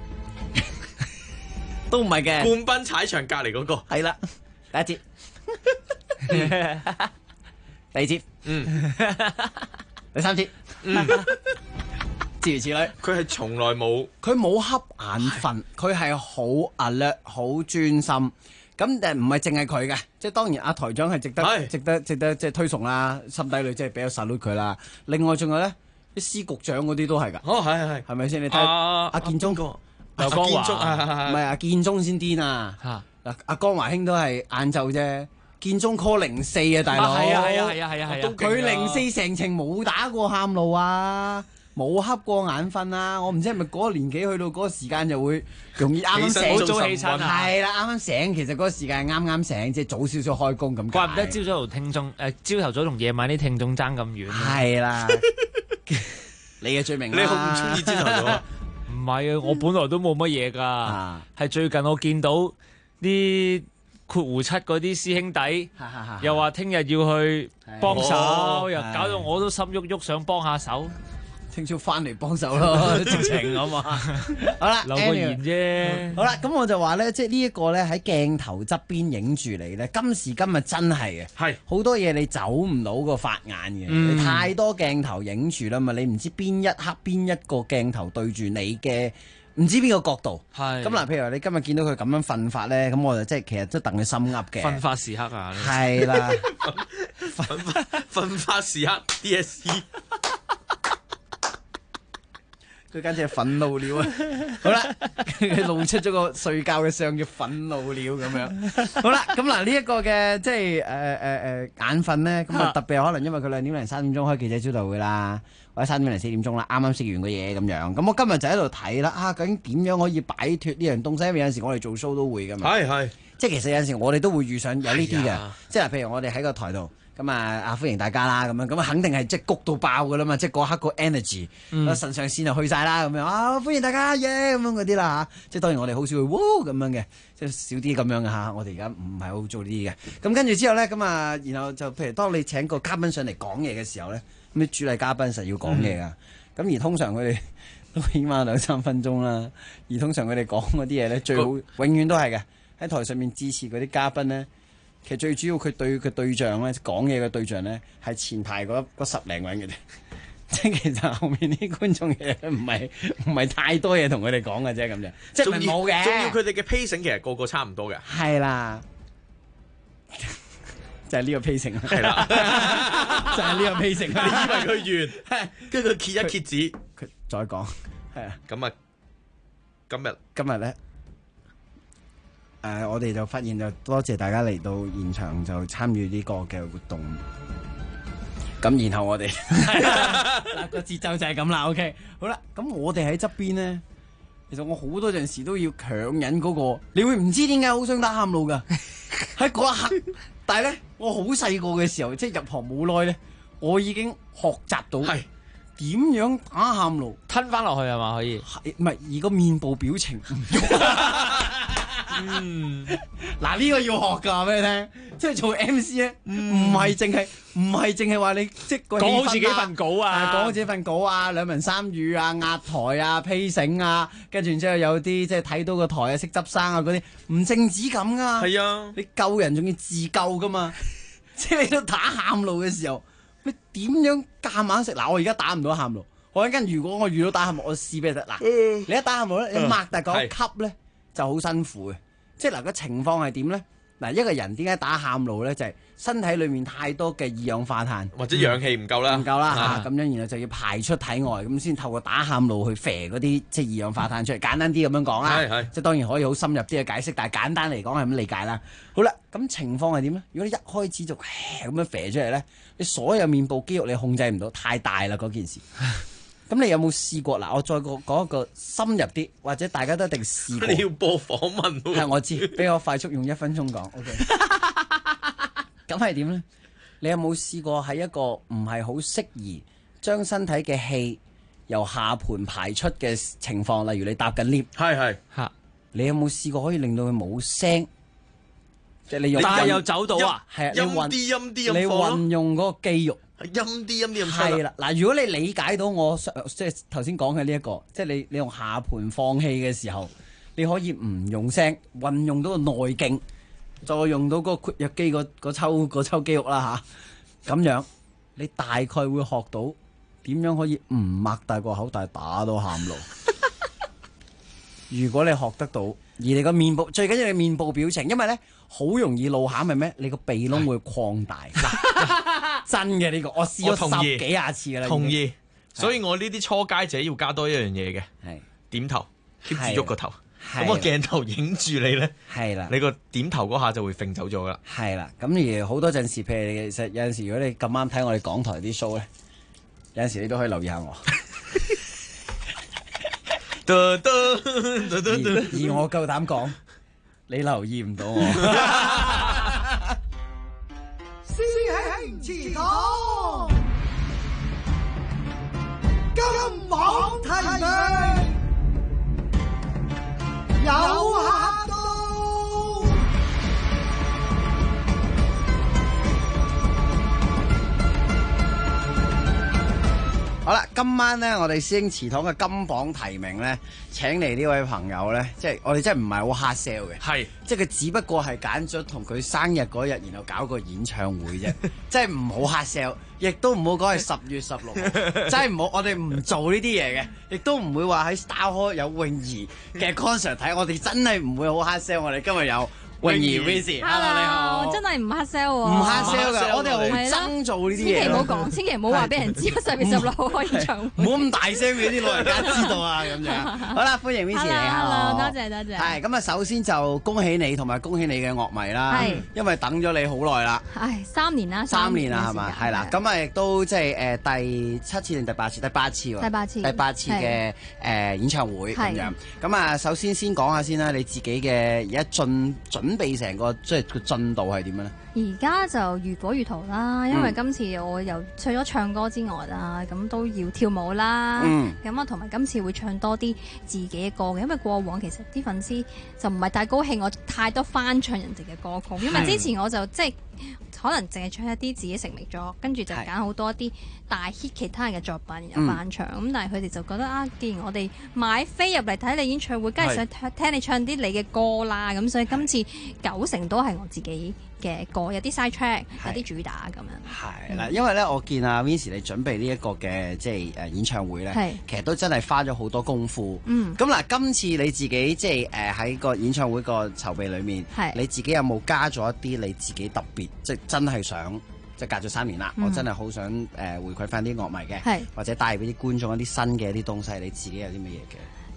都唔係嘅。 冠賓踩場隔離嗰個係啦，第一節，第二節，第三節，諸如此類。 佢係從來冇， 佢冇瞌眼瞓，佢係好 alert，好專心。咁但唔係淨係佢嘅，即係當然阿台長係值得即係推崇啦，心底裏即係俾咗 salute 佢啦。另外仲有咧，啲司局長嗰啲都係㗎。係咪先？你睇阿建中哥， 劉江華唔係阿建中先癲啊！嗱，阿江華興都係晏晝啫。建中 call 04啊，大佬！ 係啊！ 佢04成程冇打過喊路啊，冇瞌過眼瞓啊！我唔知係咪嗰個年紀去到嗰個時間就會容易啱啱醒， 好早起身啊！ 係啦，啱啱醒，其實嗰個時間係啱啱醒，即係早少少開工咁。 怪唔得朝早同聽眾朝頭早同夜晚啲聽眾爭咁遠。 係啦，你嘅最明啦。 你好唔中意朝頭早啊？ 唔係啊，我本來都冇乜嘢㗎，係最近我見到啲括弧7嗰啲師兄弟又話聽日要去幫手，又搞到我都心喐喐想幫下手。 聽朝翻嚟幫手咯，直情啊嘛。好啦， 留個言啫。 好啦，咁我就話咧，即係呢一個咧喺鏡頭側邊影住你咧，今時今日真係嘅，係好多嘢你走唔到個法眼嘅，你太多鏡頭影住啦嘛，你唔知邊一刻邊一個鏡頭對住你嘅。唔知邊個角度，咁嗱，譬如話你今日見到佢咁樣瞓法咧，咁我就即係其實都戥佢心噏嘅。 瞓法時刻啊， 係啦， 瞓法時刻 DSE， 佢簡直係憤怒了啊！好啦，佢露出咗個睡覺嘅相叫憤怒了咁樣。好啦，咁嗱呢一個嘅即係眼瞓咧，咁啊特別可能因為佢2點零3點鐘開記者招待會啦。或者3點零4點鐘啦，啱啱食完個嘢咁樣。咁我今日就喺度睇啦，究竟點樣可以擺脫呢樣東西？因為有陣時我哋做 show 都會噶嘛。係，即係其實有陣時我哋都會遇上有呢啲嘅。即係譬如我哋喺個台度，咁啊歡迎大家啦，咁樣咁肯定係即係谷到爆噶啦嘛，即係嗰刻個 energy，腎上腺就去晒啦，咁樣歡迎大家耶咁樣嗰啲啦嚇。即係當然我哋好少會咁樣嘅，即係少啲咁樣嘅嚇。我哋而家唔係好做呢啲嘅。咁跟住之後咧，咁啊然後就譬如當你請個嘉賓上嚟講嘢嘅時候咧。咁啲主禮嘉賓實要講嘢噶，咁而通常佢哋都起碼2-3分鐘啦。而通常佢哋講嗰啲嘢咧，最好永遠都係嘅喺台上面支持嗰啲嘉賓咧。其實最主要佢對嘅對象咧，講嘢嘅對象咧，係前排嗰10零位嘅啫。即係其實後面啲觀眾嘅唔係太多嘢同佢哋講嘅啫，咁樣即係冇嘅。 仲要佢哋嘅 pacing 其實個個差唔多嘅。 係啦。就係呢個 pacing 係啦，就係呢個 pacing。你以為佢完，跟住佢揭一揭紙， 佢再講係啊。 咁啊， 今日咧，我哋就發現就多謝大家嚟到現場就參與呢個嘅活動。 咁然後我哋嗱個節奏就係咁啦。OK， 好啦，咁我哋喺側邊咧，其實我好多陣時都要強忍嗰個，你會唔知點解好想打喊路㗎？喺嗰一刻，但係咧，我好細個嘅時候，即係入行冇耐咧，我已經學習到點樣打喊路， 吞翻落去係嘛？可以， 唔係而個面部表情唔喐。嗱呢個要學㗎，俾你聽，即係做 MC 咧，唔係淨係話你即係講好自己份稿啊， 講好自己份稿啊，兩文三語啊，壓台啊，披繩啊，跟住然之後有啲即係睇到個台啊，識執生啊嗰啲，唔淨止咁噶。 係啊， 你救人仲要自救㗎嘛，即係你都打喊路嘅時候，你點樣夾硬食？嗱，我而家打唔到喊路，我一陣如果我遇到打喊路，我試俾你睇。嗱，你一打喊路咧，你擘大個吸咧就好辛苦嘅。即係嗱個情況係點咧？嗱，一個人點解打喊路咧？就係身體裡面太多嘅二氧化碳或者氧氣唔夠啦， 唔夠啦嚇，咁樣然後就要排出體外，咁先透過打喊路去啡嗰啲即係二氧化碳出嚟。簡單啲咁樣講啦，即係當然可以好深入啲嘅解釋，但係簡單嚟講係咁理解啦。好啦，咁情況係點咧？如果你一開始就咁樣啡出嚟咧，你所有面部肌肉你控制唔到，太大啦嗰件事。咁你有冇試過？嗱，我再講一個深入啲，或者大家都一定試過。 你要播訪問喎。 係我知，俾我快速用1分鐘講。OK。咁係點咧？你有冇試過喺一個唔係好適宜將身體嘅氣由下盤排出嘅情況？例如你搭緊 lift， 係嚇，你有冇試過可以令到佢冇聲？即係你用， 但係又走到啊？ 係啊， 陰啲咁你運用嗰個肌肉。 陰啲咁係啦，嗱，如果你理解到我即係頭先講嘅呢一個，即係你用下盤放氣嘅時候，你可以唔用聲，運用到個內勁，再用到嗰個括約肌嗰抽肌肉啦嚇，咁樣你大概會學到點樣可以唔擘大個口，但係打到喊路。如果你學得到，而你個面部最緊要你面部表情，因為咧好容易露餡係咩？你個鼻窿會擴大。真嘅呢個，我試咗10幾廿次噶啦。 同意，所以我呢啲初階者要加多一樣嘢嘅，係點頭 keep 住喐個頭，咁個鏡頭影住你咧， 係啦， 你個點頭嗰下就會揈走咗噶啦。 係啦，咁而好多陣時，譬如其實有陣時，如果你咁啱睇我哋港台啲 show 咧，有陣時你都可以留意下我。而我夠膽講，你留意唔到我。 師兄祠堂，金榜題名有客到。 好啦，今晚咧，我哋師兄祠堂嘅金榜題名咧，請嚟呢位朋友咧，即係我哋真係唔係好 hard sell 嘅， 係， 即係佢只不過係揀咗同佢生日嗰日，然後搞個演唱會啫，即係唔好 hard sell，亦都唔好講係10月16號，真係唔好，我哋唔做呢啲嘢嘅，亦都唔會話喺 Star Hall 有泳兒嘅 concert 睇，我哋真係唔會好 hard sell，我哋今日有。泳兒 Vincy，Hello 你好， 真係唔黑 sell 喎， 唔黑 sell 㗎，我哋好憎做呢啲嘢。 千祈唔好講，千祈唔好話俾人知10月16號開演唱會。 唔好咁大聲俾啲老人家知道啊，咁樣。好啦，歡迎 Vincy 你 ，Hello，多謝多謝。 係咁啊，首先就恭喜你同埋恭喜你嘅樂迷啦，因為等咗你好耐啦。 係3年啦 ，3年啦係嘛？係啦，咁啊亦都即係第7次定第8次？第8次喎。第8次嘅演唱會咁樣。咁啊，首先講下先啦，你自己嘅而家準備成個。即係個進度係點樣咧？ 而家就如火如荼啦，因為今次我又除咗唱歌之外啦，咁都要跳舞啦。咁啊，同埋今次會唱多啲自己嘅歌嘅，因為過往其實啲粉絲就唔係太高興我太多翻唱人哋嘅歌曲，因為之前我就即係可能淨係唱一啲自己成名作，跟住就揀好多一啲大 hit 其他人嘅作品又翻唱。咁但係佢哋就覺得啊，既然我哋買飛入嚟睇你演唱會，梗係想聽你唱啲你嘅歌啦。咁所以今次90%都係我自己嘅歌，有啲 side track， 有啲主打咁樣。 係啦，因為咧，我見阿 Vincy 你準備呢一個嘅即係演唱會咧，其實都真係花咗好多功夫。咁嗱，今次你自己即係喺個演唱會個籌備裏面，你自己有冇加咗一啲你自己特別即係真係想即係隔咗3年啦，我真係好想回饋翻啲樂迷嘅，或者帶俾啲觀眾一啲新嘅一啲東西，你自己有啲乜嘢嘅？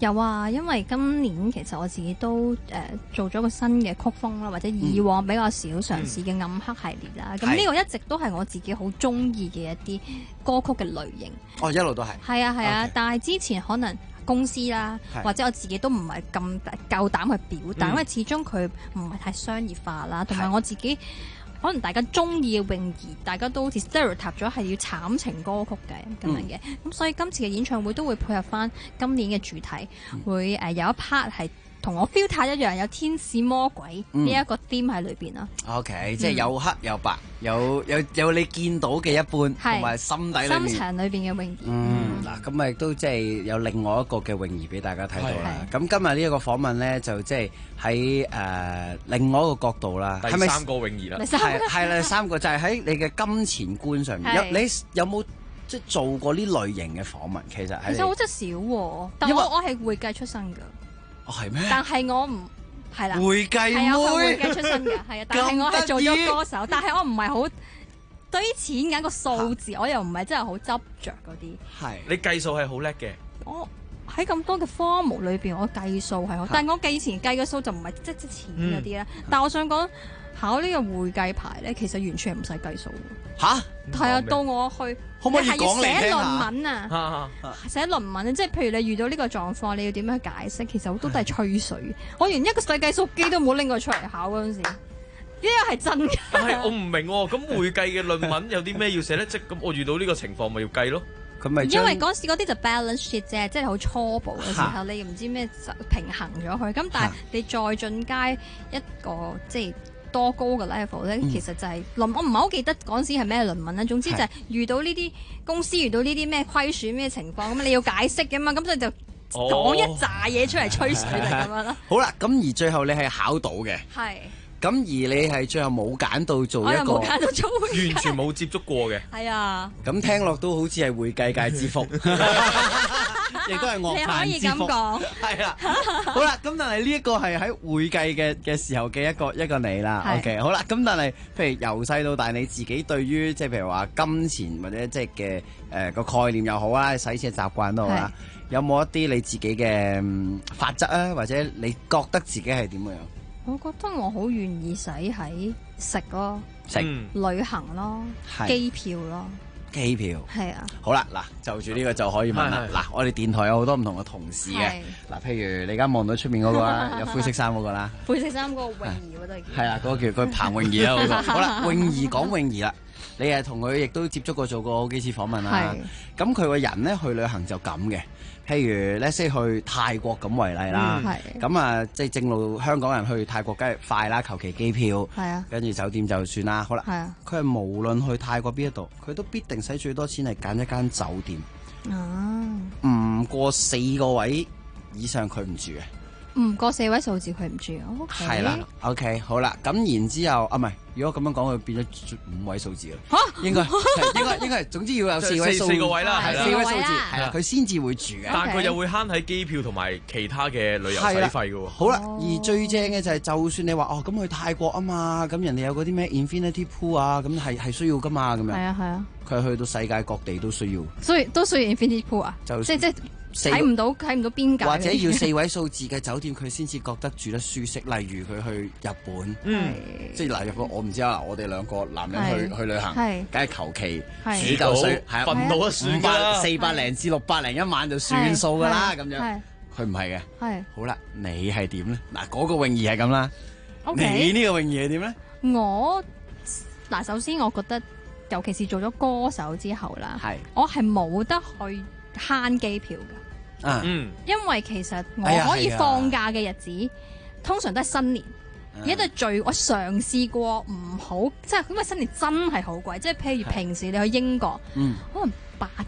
有啊，因為今年其實我自己都做咗個新嘅曲風啦，或者以往比較少嘗試嘅暗黑系列啦。咁呢個一直都係我自己好中意嘅一啲歌曲嘅類型。 哦，一路都係。 係啊係啊， Okay 但係之前可能公司啦，或者我自己都唔係咁夠膽去表達，因為始終佢唔係太商業化啦，同埋我自己。可能大家中意嘅泳兒，大家都好似 stereotype 咗係要慘情歌曲嘅咁樣嘅，咁所以今次嘅演唱會都會配合翻今年嘅主題，會有一 part 係同我 filter 一樣，有天使魔鬼呢一個 theme 喺裏邊啦。 OK， 即係有黑有白，有你見到嘅一半，同埋心底裏面心腸裏邊嘅泳兒。 嗱，咁咪都即係有另外一個嘅泳兒俾大家睇到啦。咁今日呢一個訪問咧，就即係喺另外一個角度啦。 第三個泳兒啦， 係啦，三個就係喺你嘅金錢觀上面。你有冇即係做過呢類型嘅訪問？其實好似少喎，但我係會計出身㗎。 哦，係咩？ 但係我唔係啦， 會計妹， 係啊，我會計出身嘅，係啊，但係我係做咗歌手，但係我唔係好對於錢緊個數字，我又唔係真係好執着嗰啲。 係你計數係好叻嘅。 我喺咁多嘅科目裏邊，我計數係好，但係我以前計嘅數就唔係即錢嗰啲啦。但係我想講考呢個會計牌咧，其實完全係唔使計數嘅。 吓？ 係啊，到我去。 可唔可以講嚟聽下？ 寫論文啊，寫論文啊，即係譬如你遇到呢個狀況，你要點樣去解釋？其實好多都係吹水。我連一個世計數機都冇拎過出嚟考嗰陣時，呢個係真嘅。 但係我唔明喎，咁會計嘅論文有啲咩要寫咧？即係咁，我遇到呢個情況咪要計咯。 因為嗰時嗰啲就 balance sheet 啫，即係好初步嘅時候，你唔知咩平衡咗佢。咁但係你再進階一個即係多高嘅 level 咧，其實就係我唔係好記得嗰陣時係咩論文啦。總之就係遇到呢啲公司遇到呢啲咩虧損咩情況，咁你要解釋嘅嘛，咁所以就講一紮嘢出嚟吹水就咁樣啦。 好啦，咁而最後你係考到嘅。係。咁而你係最後冇揀到做一個， 冇揀到做會計， 完全冇接觸過嘅。 係啊。 咁聽落都好似係會計界之福，亦都係樂壇之福。你可以咁講。係啦。好啦，咁但係呢一個係喺會計嘅時候嘅一個你啦。OK， 好啦，咁但係譬如由細到大，你自己對於即係譬如話金錢或者即係嘅個概念又好啦，使錢嘅習慣都好啦，有冇一啲你自己嘅法則啊？或者你覺得自己係點樣？ 我覺得我好願意使喺食咯，旅行咯，機票咯。 機票係啊。 好啦，嗱就住呢個就可以問啦。嗱，我哋電台有好多唔同嘅同事嘅。嗱，譬如你而家望到出面嗰個啦，有灰色衫嗰個啦。 灰色衫嗰個泳兒嗰度。 係啊，嗰個叫佢彭泳兒啦。嗰個好啦，泳兒講泳兒啦，你係同佢亦都接觸過做過好幾次訪問啦。咁佢個人咧去旅行就咁嘅。譬如咧，先去泰國咁為例啦，咁啊，即係正路香港人去泰國梗係快啦，求其機票，跟住酒店就算啦。好啦，佢係無論去泰國邊一度，佢都必定使最多錢係揀一間酒店，唔過4個位以上佢唔住嘅。 唔過4位數字佢唔住。 係啦 ，OK， 好啦，咁然之後啊，唔係，如果咁樣講，佢變咗5位數字啦。嚇，應該，總之要有4位數字，4個位啦，係啦，4位數字，係啦，佢先至會住嘅。 但係佢又會慳喺機票同埋其他嘅旅遊使費嘅喎。 好啦，而最正嘅就係，就算你話哦，咁去泰國啊嘛，咁人哋有嗰啲咩 Infinity Pool 啊，咁係需要噶嘛，咁樣。係啊。 佢去到世界各地都需要。 所以都需要 Infinity Pool 啊？即係。睇唔到邊界， 或者要4位數字嘅酒店，佢先至覺得住得舒適。例如佢去日本，即係嗱，日本我唔知啊。我哋兩個男人去旅行，梗係求其煮嚿水，係瞓到一算400零至600零一晚就算數㗎啦。咁樣佢唔係嘅。係好啦，你係點咧？嗱，嗰個泳兒係咁啦。你呢個泳兒係點咧？ 我首先我覺得，尤其是做咗歌手之後啦，我係冇得去慳機票㗎。因為其實我可以放假嘅日子，通常都係新年，而家都係我嘗試過唔好，即係因為新年真係好貴，即係譬如平時你去英國，可能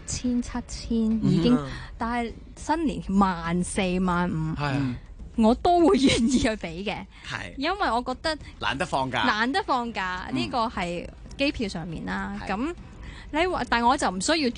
8000、7000已經，但係新年14000、15000，我都會願意去俾嘅，因為我覺得難得放假呢個係機票上面啦。咁你話，但係我就唔需要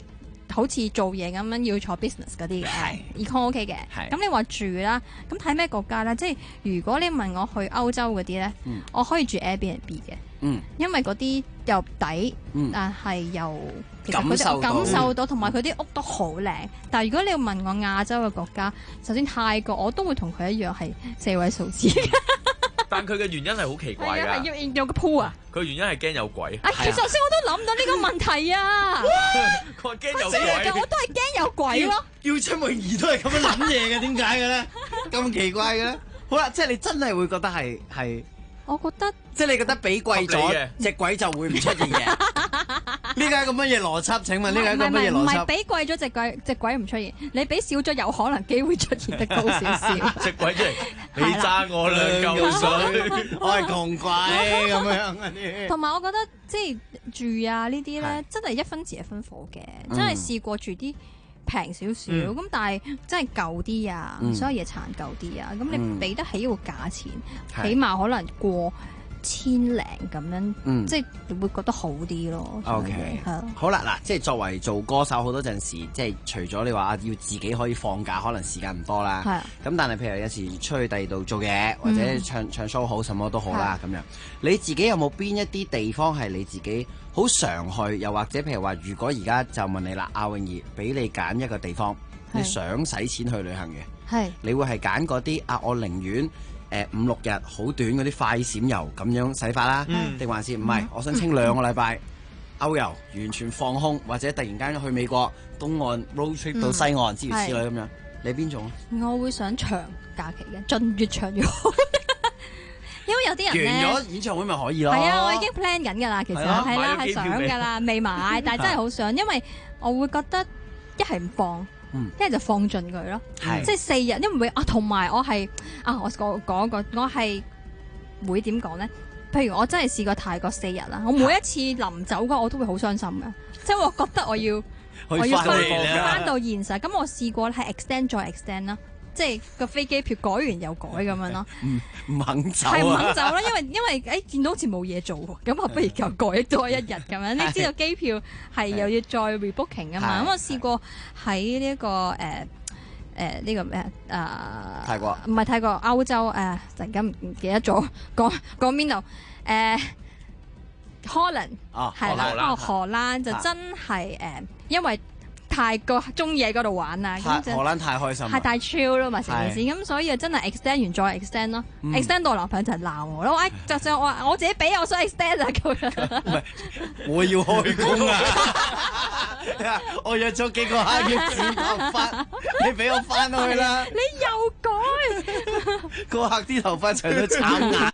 好似做嘢咁樣要坐 business 嗰啲嘅，econ OK 嘅。咁你話住啦，咁睇咩國家咧？即係如果你問我去歐洲嗰啲咧，我可以住 Airbnb 嘅。因為嗰啲又抵，但係又其實佢哋感受到，同埋佢啲屋都好靚。但係如果你要問我亞洲嘅國家，首先泰國我都會同佢一樣係4位數字。 但佢嘅原因係好奇怪㗎， 係要有個 pool 啊！ 佢原因係驚有鬼。 其實頭先我都諗到呢個問題啊！ 佢話驚有鬼， 我都係驚有鬼咯。 叫張詠儀都係咁樣諗嘢嘅，點解嘅咧？咁奇怪嘅咧？好啦，即係你真係會覺得係。 我覺得即係你覺得俾貴咗，隻鬼就會唔出現嘅。呢個係個乜嘢邏輯？請問呢個係個乜嘢邏輯？ 唔係俾貴咗隻鬼唔出現，你俾少咗有可能機會出現得高少少。 隻鬼出嚟，你爭我2嚿水， 我係窮鬼咁樣嗰啲。 同埋我覺得即係住啊呢啲咧，真係一分錢一分貨嘅，真係試過住啲平少少，咁但係真係舊啲啊，所有嘢殘舊啲啊，咁你俾得起個價錢，起碼可能過1000零咁樣，即係會覺得好啲咯。 OK， 好啦，嗱，即係作為做歌手，好多陣時，即係除咗你話要自己可以放假，可能時間唔多啦。咁但係譬如有時出去第二度做嘢，或者唱 show 好，什麼都好啦，咁樣你自己有冇邊一啲地方係你自己好常去？又或者譬如話，如果而家就問你啦，阿詠儀俾你揀一個地方，你想使錢去旅行嘅，你會係揀嗰啲我寧願5-6日好短嗰啲快閃遊咁樣使法啦，定還是唔係？我想清2個禮拜歐遊，完全放空，或者突然間去美國東岸 road trip 到西岸，諸如此類咁樣，你邊種？ 我會想長假期嘅，越長越好。因為有啲人咧， 完咗演唱會咪可以咯。 係啊，我已經 plan 緊㗎啦，其實係啦，係想㗎啦，未買，但係真係好想，因為我會覺得一係唔放。一係就放盡佢咯，即係4日，因為同埋我係我講一個，我係會點講咧？譬如我真係試過泰國4日啦，我每一次臨走嗰我都會好傷心㗎，即係我覺得我要翻到現實。咁我試過係 extend 再 extend 啦。即係個飛機票改完又改咁樣咯， 唔肯走係唔肯走啦，因為見到好似冇嘢做，咁我不如就改多1日咁樣。你知道機票係又要再 rebooking 啊嘛，咁我試過喺呢個呢個咩泰國唔係泰國歐洲突然間唔記得咗講邊度荷蘭係啦，荷蘭就真係因為太過中意喺嗰度玩啊！ 荷蘭太開心， 係太 chill 咯嘛成件事，咁所以真係 extend 完再 extend 咯，extend 到我男朋友就鬧我咯，就我自己俾我想 extend 啊咁樣。唔係， 我要開工啊！我約咗幾個客要剪頭髮，你俾我翻去啦！ 你又改個客啲頭髮長到炒眼。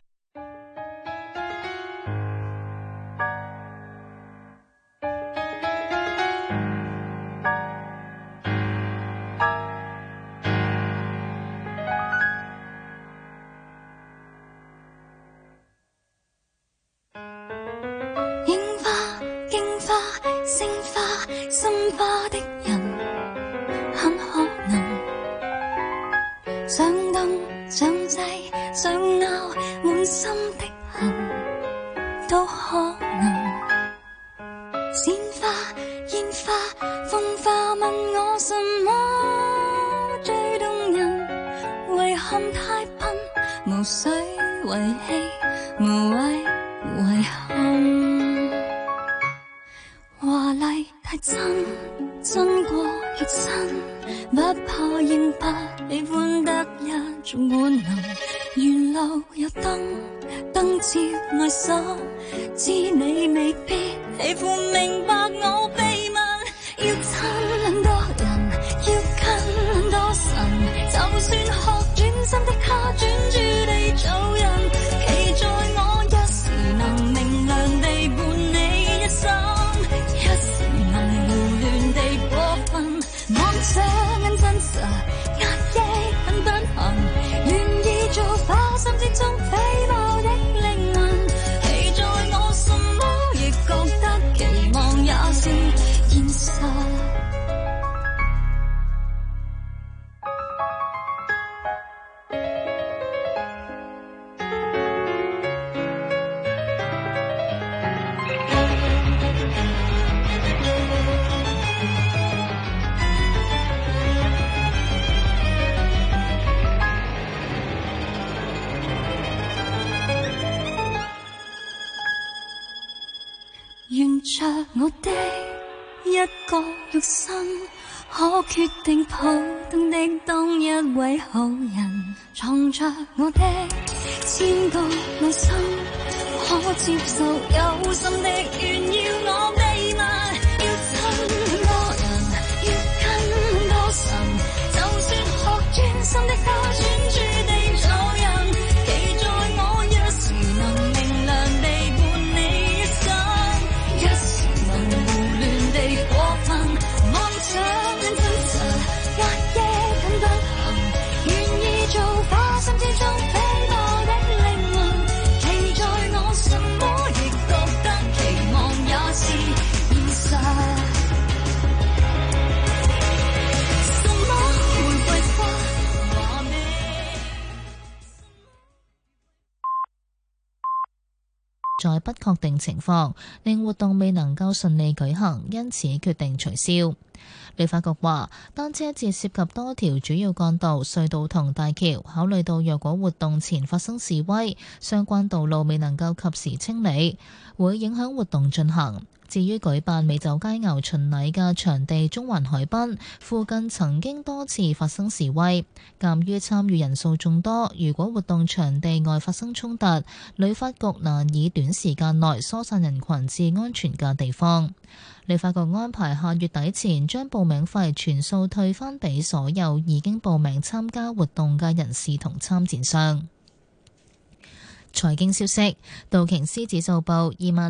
沿着我的一個肉身，可決定抱動的當一位好人，藏着我的千個內心，可接受有心的炫耀我秘密，要親多人，要跟多神，就算學專心的他專注地做人，期待我一時能明亮地伴你一生，一時能胡亂地過分，妄想真實壓抑很不幸，願意做花心之中飛過的靈魂，期待我什麼亦覺得期望也是現實，什麼玫瑰花話你。 在不確定情況，令活動未能夠順利舉行，因此決定取消。旅發局話，單車節涉及多條主要幹道、隧道同大橋，考慮到若果活動前發生示威，相關道路未能夠及時清理，會影響活動進行。至於舉辦美酒佳餚巡禮嘅場地中環海濱附近曾經多次發生示威，鑑於參與人數眾多，如果活動場地外發生衝突，旅發局難以短時間內疏散人群至安全嘅地方。旅發局安排下月底前將報名費全數退返俾所有已經報名參加活動嘅人士同參展商。財經消息，道瓊斯指數報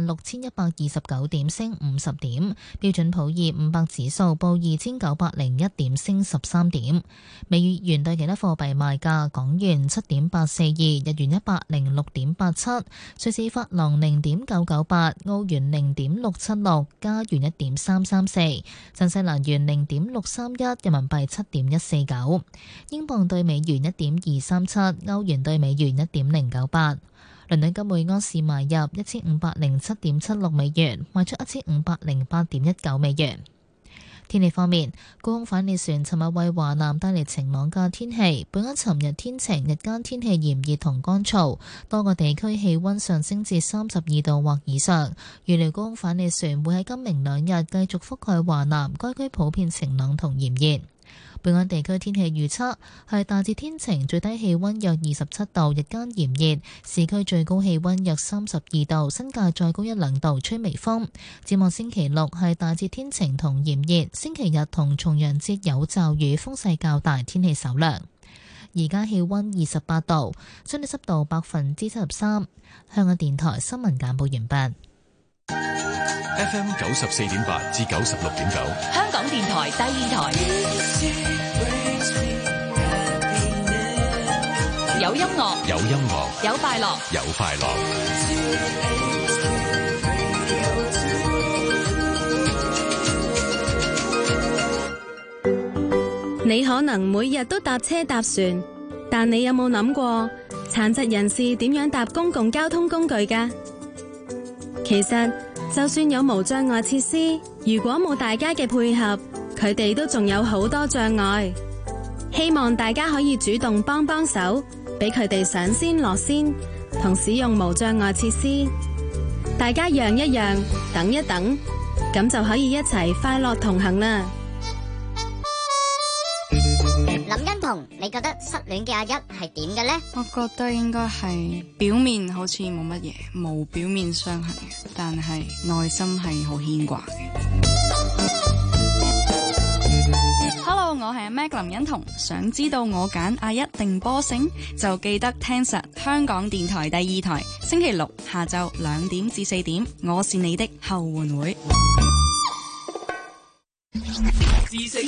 26,129點，升50點；標準普爾500指數報2,901點，升13點。美元對其他貨幣賣價：港元7.842，日元106.87，瑞士法郎0.998，澳元0.676，加元1.334，新西蘭元0.631，人民幣7.149，英鎊對美元1.237，歐元對美元1.098。倫敦金每安士買入1507.76美元，賣出1508.19美元。天氣方面，高空反氣旋尋日為華南帶嚟晴朗嘅天氣。本港尋日天晴，日間天氣炎熱同乾燥，多個地區氣溫上升至32度或以上。預料高空反氣旋會喺今明兩日繼續覆蓋華南，該區普遍晴朗同炎熱。本港地區天氣預測係大致天晴，最低氣溫約27度，日間炎熱，市區最高氣溫約32度，新界再高1-2度，吹微風。展望星期六係大致天晴同炎熱，星期日同重陽節有驟雨，風勢較大，天氣稍涼。而家氣溫28度，相對濕度73%。香港電台新聞簡報完畢。 FM 94.8至96.9， 香港電台第二台，有音樂， 有音樂， 有快樂， 有快樂。 你可能每日都搭車搭船，但你有冇諗過殘疾人士點樣搭公共交通工具㗎？其實就算有無障礙設施，如果冇大家嘅配合，佢哋都仲有好多障礙。希望大家可以主動幫幫手，俾佢哋上先落先，同使用無障礙設施。大家讓一讓，等一等，咁就可以一齊快樂同行啦。 林欣彤，你覺得失戀嘅阿一係點嘅呢？ 我覺得應該係表面好似冇乜嘢，冇表面傷痕嘅，但係內心係好牽掛嘅。Hello， 我係 Meg 林欣彤，想知道我揀阿一定波星，就記得聽實香港電台第二台，星期六下晝2點至4點，我是你的後援會。 知識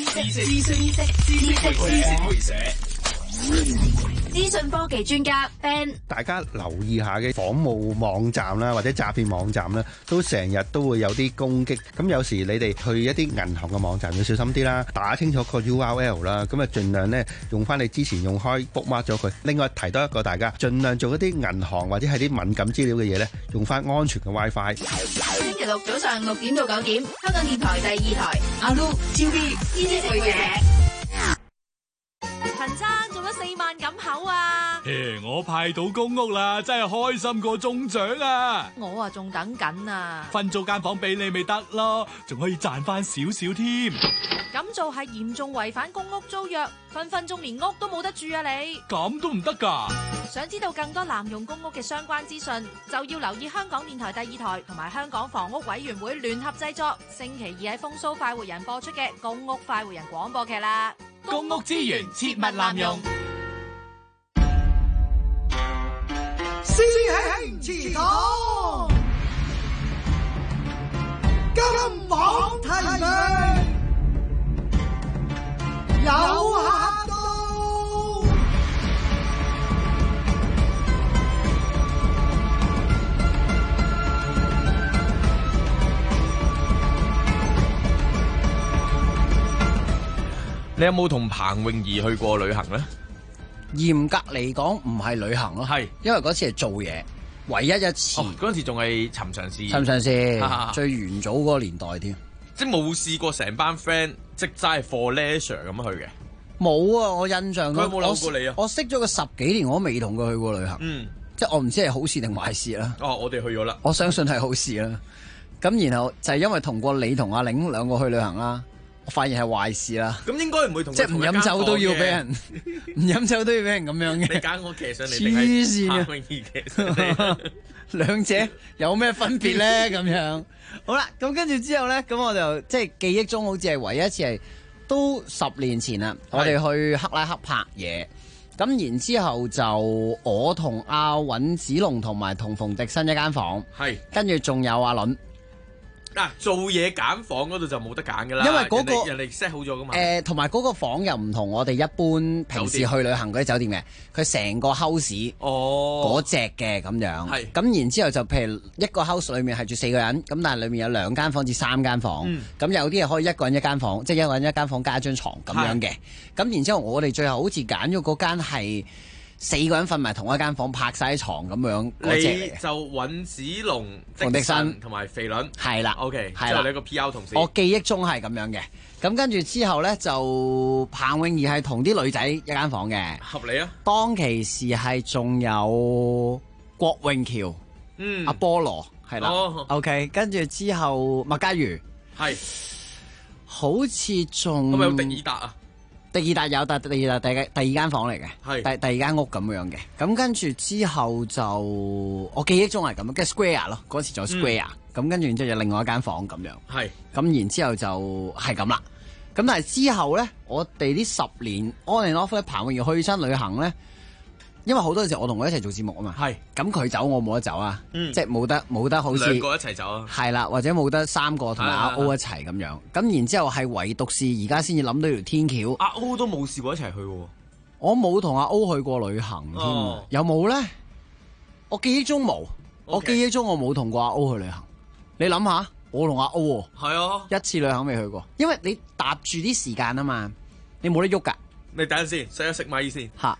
會社，資訊科技專家 Ben， 大家留意下嘅訪務網站啦，或者詐騙網站啦，都成日都會有啲攻擊。咁有時你哋去一啲銀行嘅網站要小心啲啦，打清楚個 URL 啦，咁啊盡量咧用翻你之前用開 bookmark 咗佢。另外提多一個大家，盡量做一啲銀行或者係啲敏感資料嘅嘢咧，用翻安全嘅 WiFi。 星期六早上6點到9點，香港電台第二台，阿 Lu、超 B、知識會社。 陳生做咗4萬咁口啊！ 我派到公屋啦，真係開心過中獎啊！ 我啊仲等緊啊， 分租間房俾你咪得咯，仲可以賺翻少少添。 咁做係嚴重違反公屋租約，分分鐘連屋都冇得住啊你！ 咁都唔得㗎？ 想知道更多濫用公屋嘅相關資訊，就要留意香港電台第2台同埋香港房屋委員會聯合製作，星期2喺風騷快活人播出嘅公屋快活人廣播劇啦。 公屋資源切勿濫用。 師兄祠堂，金榜題名有客到。 你有冇同彭詠儀去過旅行咧？ 嚴格嚟講唔係旅行咯， 係因為嗰次係做嘢，唯一一次。 嗰陣時仲係尋常事， 尋常事，最元祖嗰個年代添。 即係冇試過成班 friend 即齋 for leisure 咁去嘅。 冇啊！我印象佢有冇諗過你啊？ 我識咗佢10幾年，我都未同佢去過旅行。即係我唔知係好事定壞事啦。 我哋去咗啦。 我相信係好事啦。咁然後就係因為同過你同阿玲兩個去旅行啦。我發現係壞事啦， 咁應該唔會同即係唔飲酒都要俾人，唔飲酒都要俾人咁樣嘅。 你揀我騎上嚟， 黐線嘅， 彭詠儀騎上嚟， 兩者有咩分別咧？咁樣好啦，咁跟住之後咧，咁我就即係記憶中好似係唯一一次係都10年前啦，我哋去克拉克拍嘢，咁然之後就我同阿尹子龍同埋同馮迪新一間房， 係跟住仲有阿倫。 做嘢揀房嗰度就冇得揀噶啦， 因為嗰個人哋 set 好咗噶嘛。 同埋嗰個房又唔同我哋一般平時去旅行嗰啲酒店嘅，佢成個 house 嗰隻嘅咁樣。係咁然之後就譬如一個 house 裏面係住4個人，咁但係裏面有2間房至3間房，咁有啲係可以一個人一間房，即係一個人一間房加一張床咁樣嘅。咁然之後我哋最後好似揀咗嗰間係4個人瞓埋同一間房，拍晒喺床咁樣嗰隻嚟嘅。 你就尹子龍、 馮迪新同埋肥倫， 係啦 ，OK， 係啦， 即係你個 P.R. 同事。 我記憶中係咁樣嘅。咁跟住之後咧，就彭詠儀係同啲女仔一間房嘅， 合理啊。 當其時係仲有郭永橋，阿菠蘿係啦，OK，跟住之後麥嘉瑜係， 好似仲係咪有迪爾達啊？ 迪爾達有，但迪爾達第二間房嚟嘅， 係第二間屋咁樣嘅。咁跟住之後就我記憶中係咁，跟住 Square 咯，嗰時仲有 Square，咁跟住然之後有另外一間房咁樣， 係咁然之後就係咁啦。咁但係之後咧，我哋呢10年 on and off 咧，彭詠儀去親旅行咧，因為好多時我同佢一齊做節目啊嘛，係咁佢走我冇得走啊，即係冇得好似 2個一齊走啊， 係啦，或者冇得3個同埋阿 O 一齊咁樣，咁然之後係唯獨是而家先至諗到條天橋， 阿 O 都冇試過一齊去喎， 我冇同阿 O 去過旅行添，有冇咧？我記憶中冇，我記憶中我冇同過阿 O 去旅行，你諗下，我同阿 O 係啊， 一次旅行未去過，因為你搭住啲時間啊嘛，你冇得喐噶。 你等陣先，食一食米先嚇。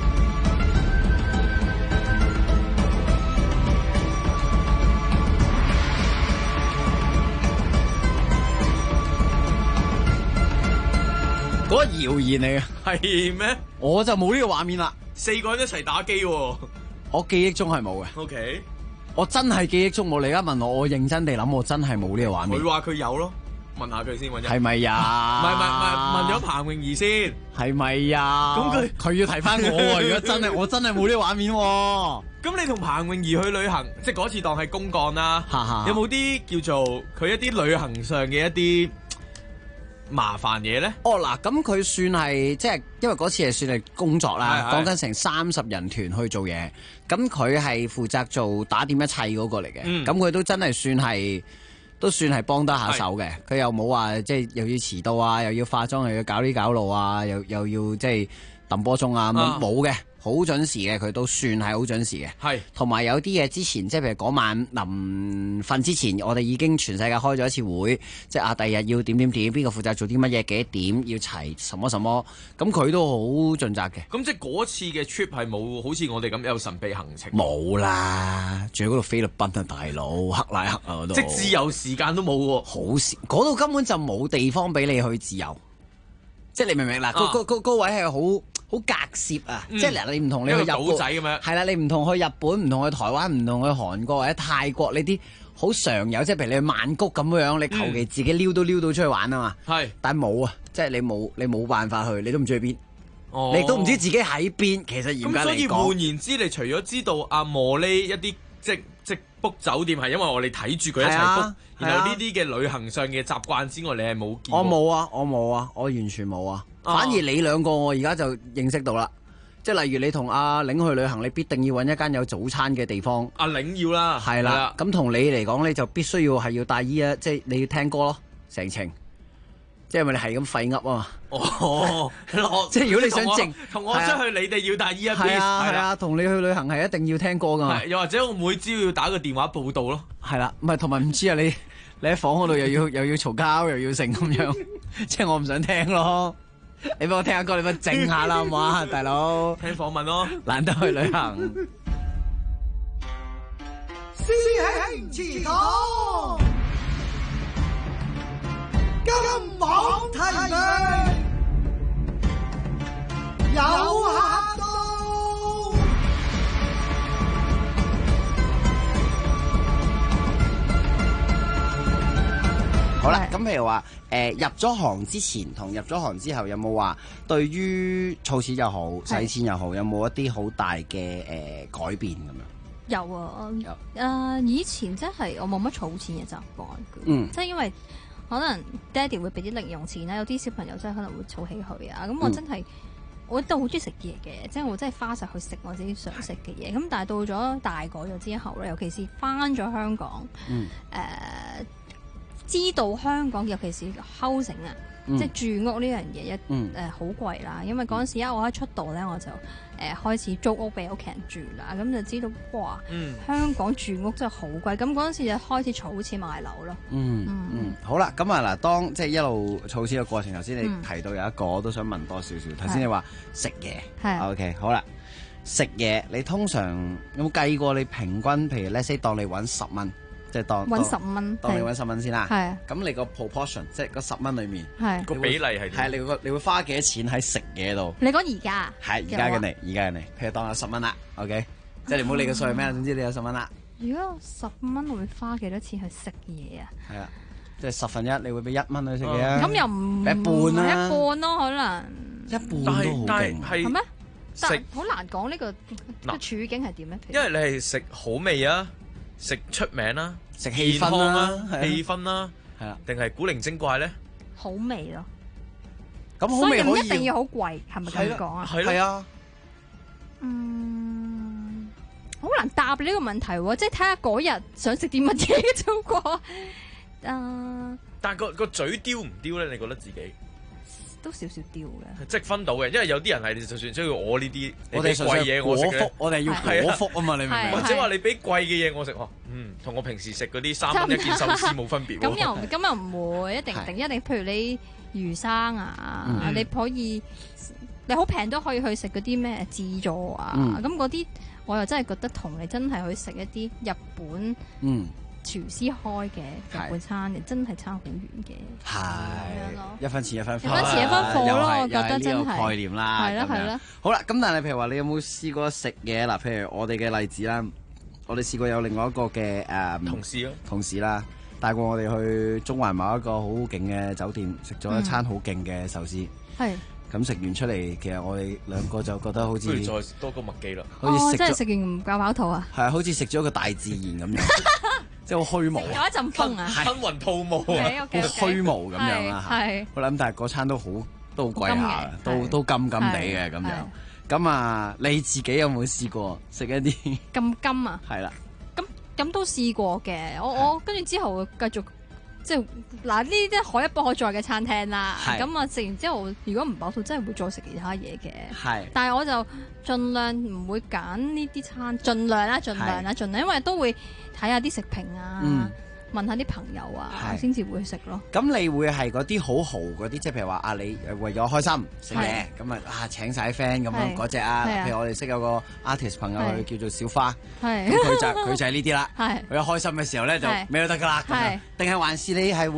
嗰個謠言嚟嘅， 係咩？ 我就冇呢個畫面啦。 4個人一齊打機喎， 我記憶中係冇嘅。 OK， 我真係記憶中冇。你而家問我，我認真地諗，我真係冇呢個畫面。 佢話佢有咯，問下佢先。 係咪呀？ 唔係，問咗彭詠儀先。 係咪呀？ 咁佢要提翻我喎。如果真係，我真係冇呢個畫面喎。 咁你同彭詠儀去旅行，即係嗰次當係公幹啦。有冇啲叫做佢一啲旅行上嘅一啲麻煩嘢咧？ 哦嗱，咁佢算係即係，因為嗰次係算係工作啦，講緊成30人團去做嘢，咁佢係負責做打點一切嗰個嚟嘅，咁佢都真係算係幫得下手嘅。佢又冇話即係又要遲到啊，又要化妝，又要搞呢搞路啊，又要即係揼波鐘啊，冇嘅。好準時嘅，佢都算係好準時嘅。係，同埋有啲嘢之前，即係譬如嗰晚臨瞓之前，我哋已經全世界開咗一次會，即係第日要點，邊個負責做啲乜嘢，幾點要齊什麼，咁佢都好盡責嘅。 咁即係嗰次嘅 trip 係冇好似我哋咁有神秘行程。 冇啦，仲喺嗰度菲律賓啊，大佬，克拉克啊嗰度。 即係自由時間都冇喎， 好少，嗰度根本就冇地方俾你去自由。即係你明唔明嗱？嗰位係好好隔涉啊！即係嗱，你唔同你去日一個島本仔咁樣， 係啦，你唔同去日本，唔同去台灣，唔同去韓國或者泰國呢啲好常有，即係譬如你去曼谷咁樣，你求其自己撩都出去玩啊嘛。 係， 但係冇啊，即係你冇辦法去，你都唔知去邊。 哦你都唔知自己喺邊，其實嚴格咁所以嚟講， 換言之，你除咗知道阿莫呢一啲即 book 酒店係因為我哋睇住佢一齊 book，然後呢啲嘅旅行上嘅習慣之外，你係冇見過？ 我冇啊，我完全冇啊。反而你兩個我而家就認識到啦，即係例如你同阿玲去旅行，你必定要揾一間有早餐嘅地方。 阿玲要啦， 係啦。咁同你嚟講咧，就必須要係要帶衣啊，即係你要聽歌咯，成程。即係因為你係咁廢噏啊嘛。 哦， 即係如果你想靜， 同我出去，你哋要帶 earpiece。 係啊，同你去旅行係一定要聽歌噶嘛。 又或者我每朝要打個電話報道咯。 係啦，唔係同埋唔知啊，你喺房嗰度又要嘈交，又要成咁樣，即係我唔想聽咯。你幫我聽下歌，你幫我靜下啦，好唔好啊，大佬？ 聽訪問咯， 難得去旅行。 師兄祠堂，金榜題名，有客到。 好啦，咁譬如話入咗行之前同入咗行之後，有冇話對於儲錢又好、使錢又好，有冇一啲好大嘅改變咁樣？ 有啊，以前真係我冇乜儲錢嘅習慣嘅，即係因為可能爹哋會俾啲零用錢啦，有啲小朋友真係可能會儲起佢啊，咁我真係我都好中意食嘢嘅，即係我真係花實去食我自己想食嘅嘢，咁但係到咗大個咗之後咧，尤其是翻咗香港，知道香港尤其是 housing 啊，即係住屋呢樣嘢好貴啦。因為嗰陣時我一出道咧，我就開始租屋俾屋企人住啦。咁就知道哇，香港住屋真係好貴。咁嗰陣時就開始儲錢買樓咯。 好啦，咁啊嗱，當即係一路儲錢嘅過程，頭先你提到有一個，我都想問多少少。頭先你話食嘢，OK，好啦，食嘢你通常有冇計過你平均？譬如 let's say 當你揾10蚊。即係當揾10蚊， 當你揾10蚊先啦。 係。 咁你個 proportion 即係嗰10蚊裏面， 個比例係點？ 係你會花幾多錢喺食嘢度？ 你講而家？ 係而家嘅你，譬如當有10蚊啦，OK，即係你唔好理個數係咩，總之你有10蚊啦。 如果10蚊，我會花幾多錢去食嘢啊？ 係啊，即係1/10，你會俾1蚊去食嘢啊？ 咁又唔一半啦， 一半咯，可能一半都好勁， 係咩？但食好難講呢個處境係點咧？ 因為你係食好味啊，食出名啦， 食氣氛啦， 氣氛啦，係啦，定係古靈精怪咧？ 好味咯， 咁好味所以唔一定要好貴，係咪咁講啊？ 係啊， 好難答呢個問題喎，即係睇下嗰日想食啲乜嘢嘅啫喎。 但係個嘴刁唔刁咧？你覺得自己？ 都少少刁嘅， 即係分到嘅，因為有啲人係就算需要我呢啲， 我哋貴嘢我食嘅， 我哋要果腹啊嘛，你明唔明？ 或者話你俾貴嘅嘢我食，同我平時食嗰啲3蚊一件壽司冇分別。 咁又唔會，一定，譬如你魚生啊，你可以你好平都可以去食嗰啲咩自助啊，咁嗰啲我又真係覺得同你真係去食一啲日本廚師開嘅日本餐嘅真係差好遠嘅， 係一分錢一分貨， 咯，我覺得真係概念啦，係啦。好啦，咁但係譬如話你有冇試過食嘢嗱？譬如我哋嘅例子啦，我哋試過有另外一個嘅同事啦，帶過我哋去中環某一個好勁嘅酒店，食咗一餐好勁嘅壽司。係。咁食完出嚟，其實我哋兩個就覺得好似不如再多個麥記啦。 真係食完唔夠飽肚啊！ 係啊，好似食咗一個大自然咁樣，即係好虛無。 有一陣風啊， 吞雲吐霧啊， 好虛無咁樣啦。係。我諗，但係嗰餐都好貴下，都金地嘅咁樣。咁啊，你自己有冇試過食一啲咁金啊？ 係啦。 咁都試過嘅，我跟住之後繼續。即係嗱，呢啲可一不可再嘅餐廳啦。咁啊，食完之後，如果唔飽肚，真係會再食其他嘢嘅。係，但係我就盡量唔會揀呢啲餐，盡量，因為都會睇下啲食評啊，問下啲朋友啊，先至會食咯。 咁你會係嗰啲好豪嗰啲，即係譬如話啊，你為咗開心食嘢，咁啊請晒 friend 咁樣嗰隻啊。譬如我哋識有個 artist 朋友，佢叫做小花，咁佢就係呢啲啦。佢一開心嘅時候咧，就咩都得噶啦。定係還是你係會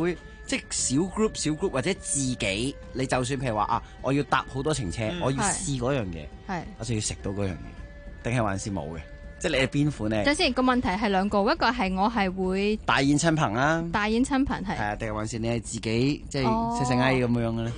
即係小 group 或者自己，你就算譬如話啊，我要搭好多程車，我要試嗰樣嘢，我就要食到嗰樣嘢，定係還是冇嘅？即係你係邊款咧？ 首先個問題係兩個，一個係我係會大宴親朋啦， 大宴親朋係啊，定係還是你係自己即係食嗌咁樣嘅咧？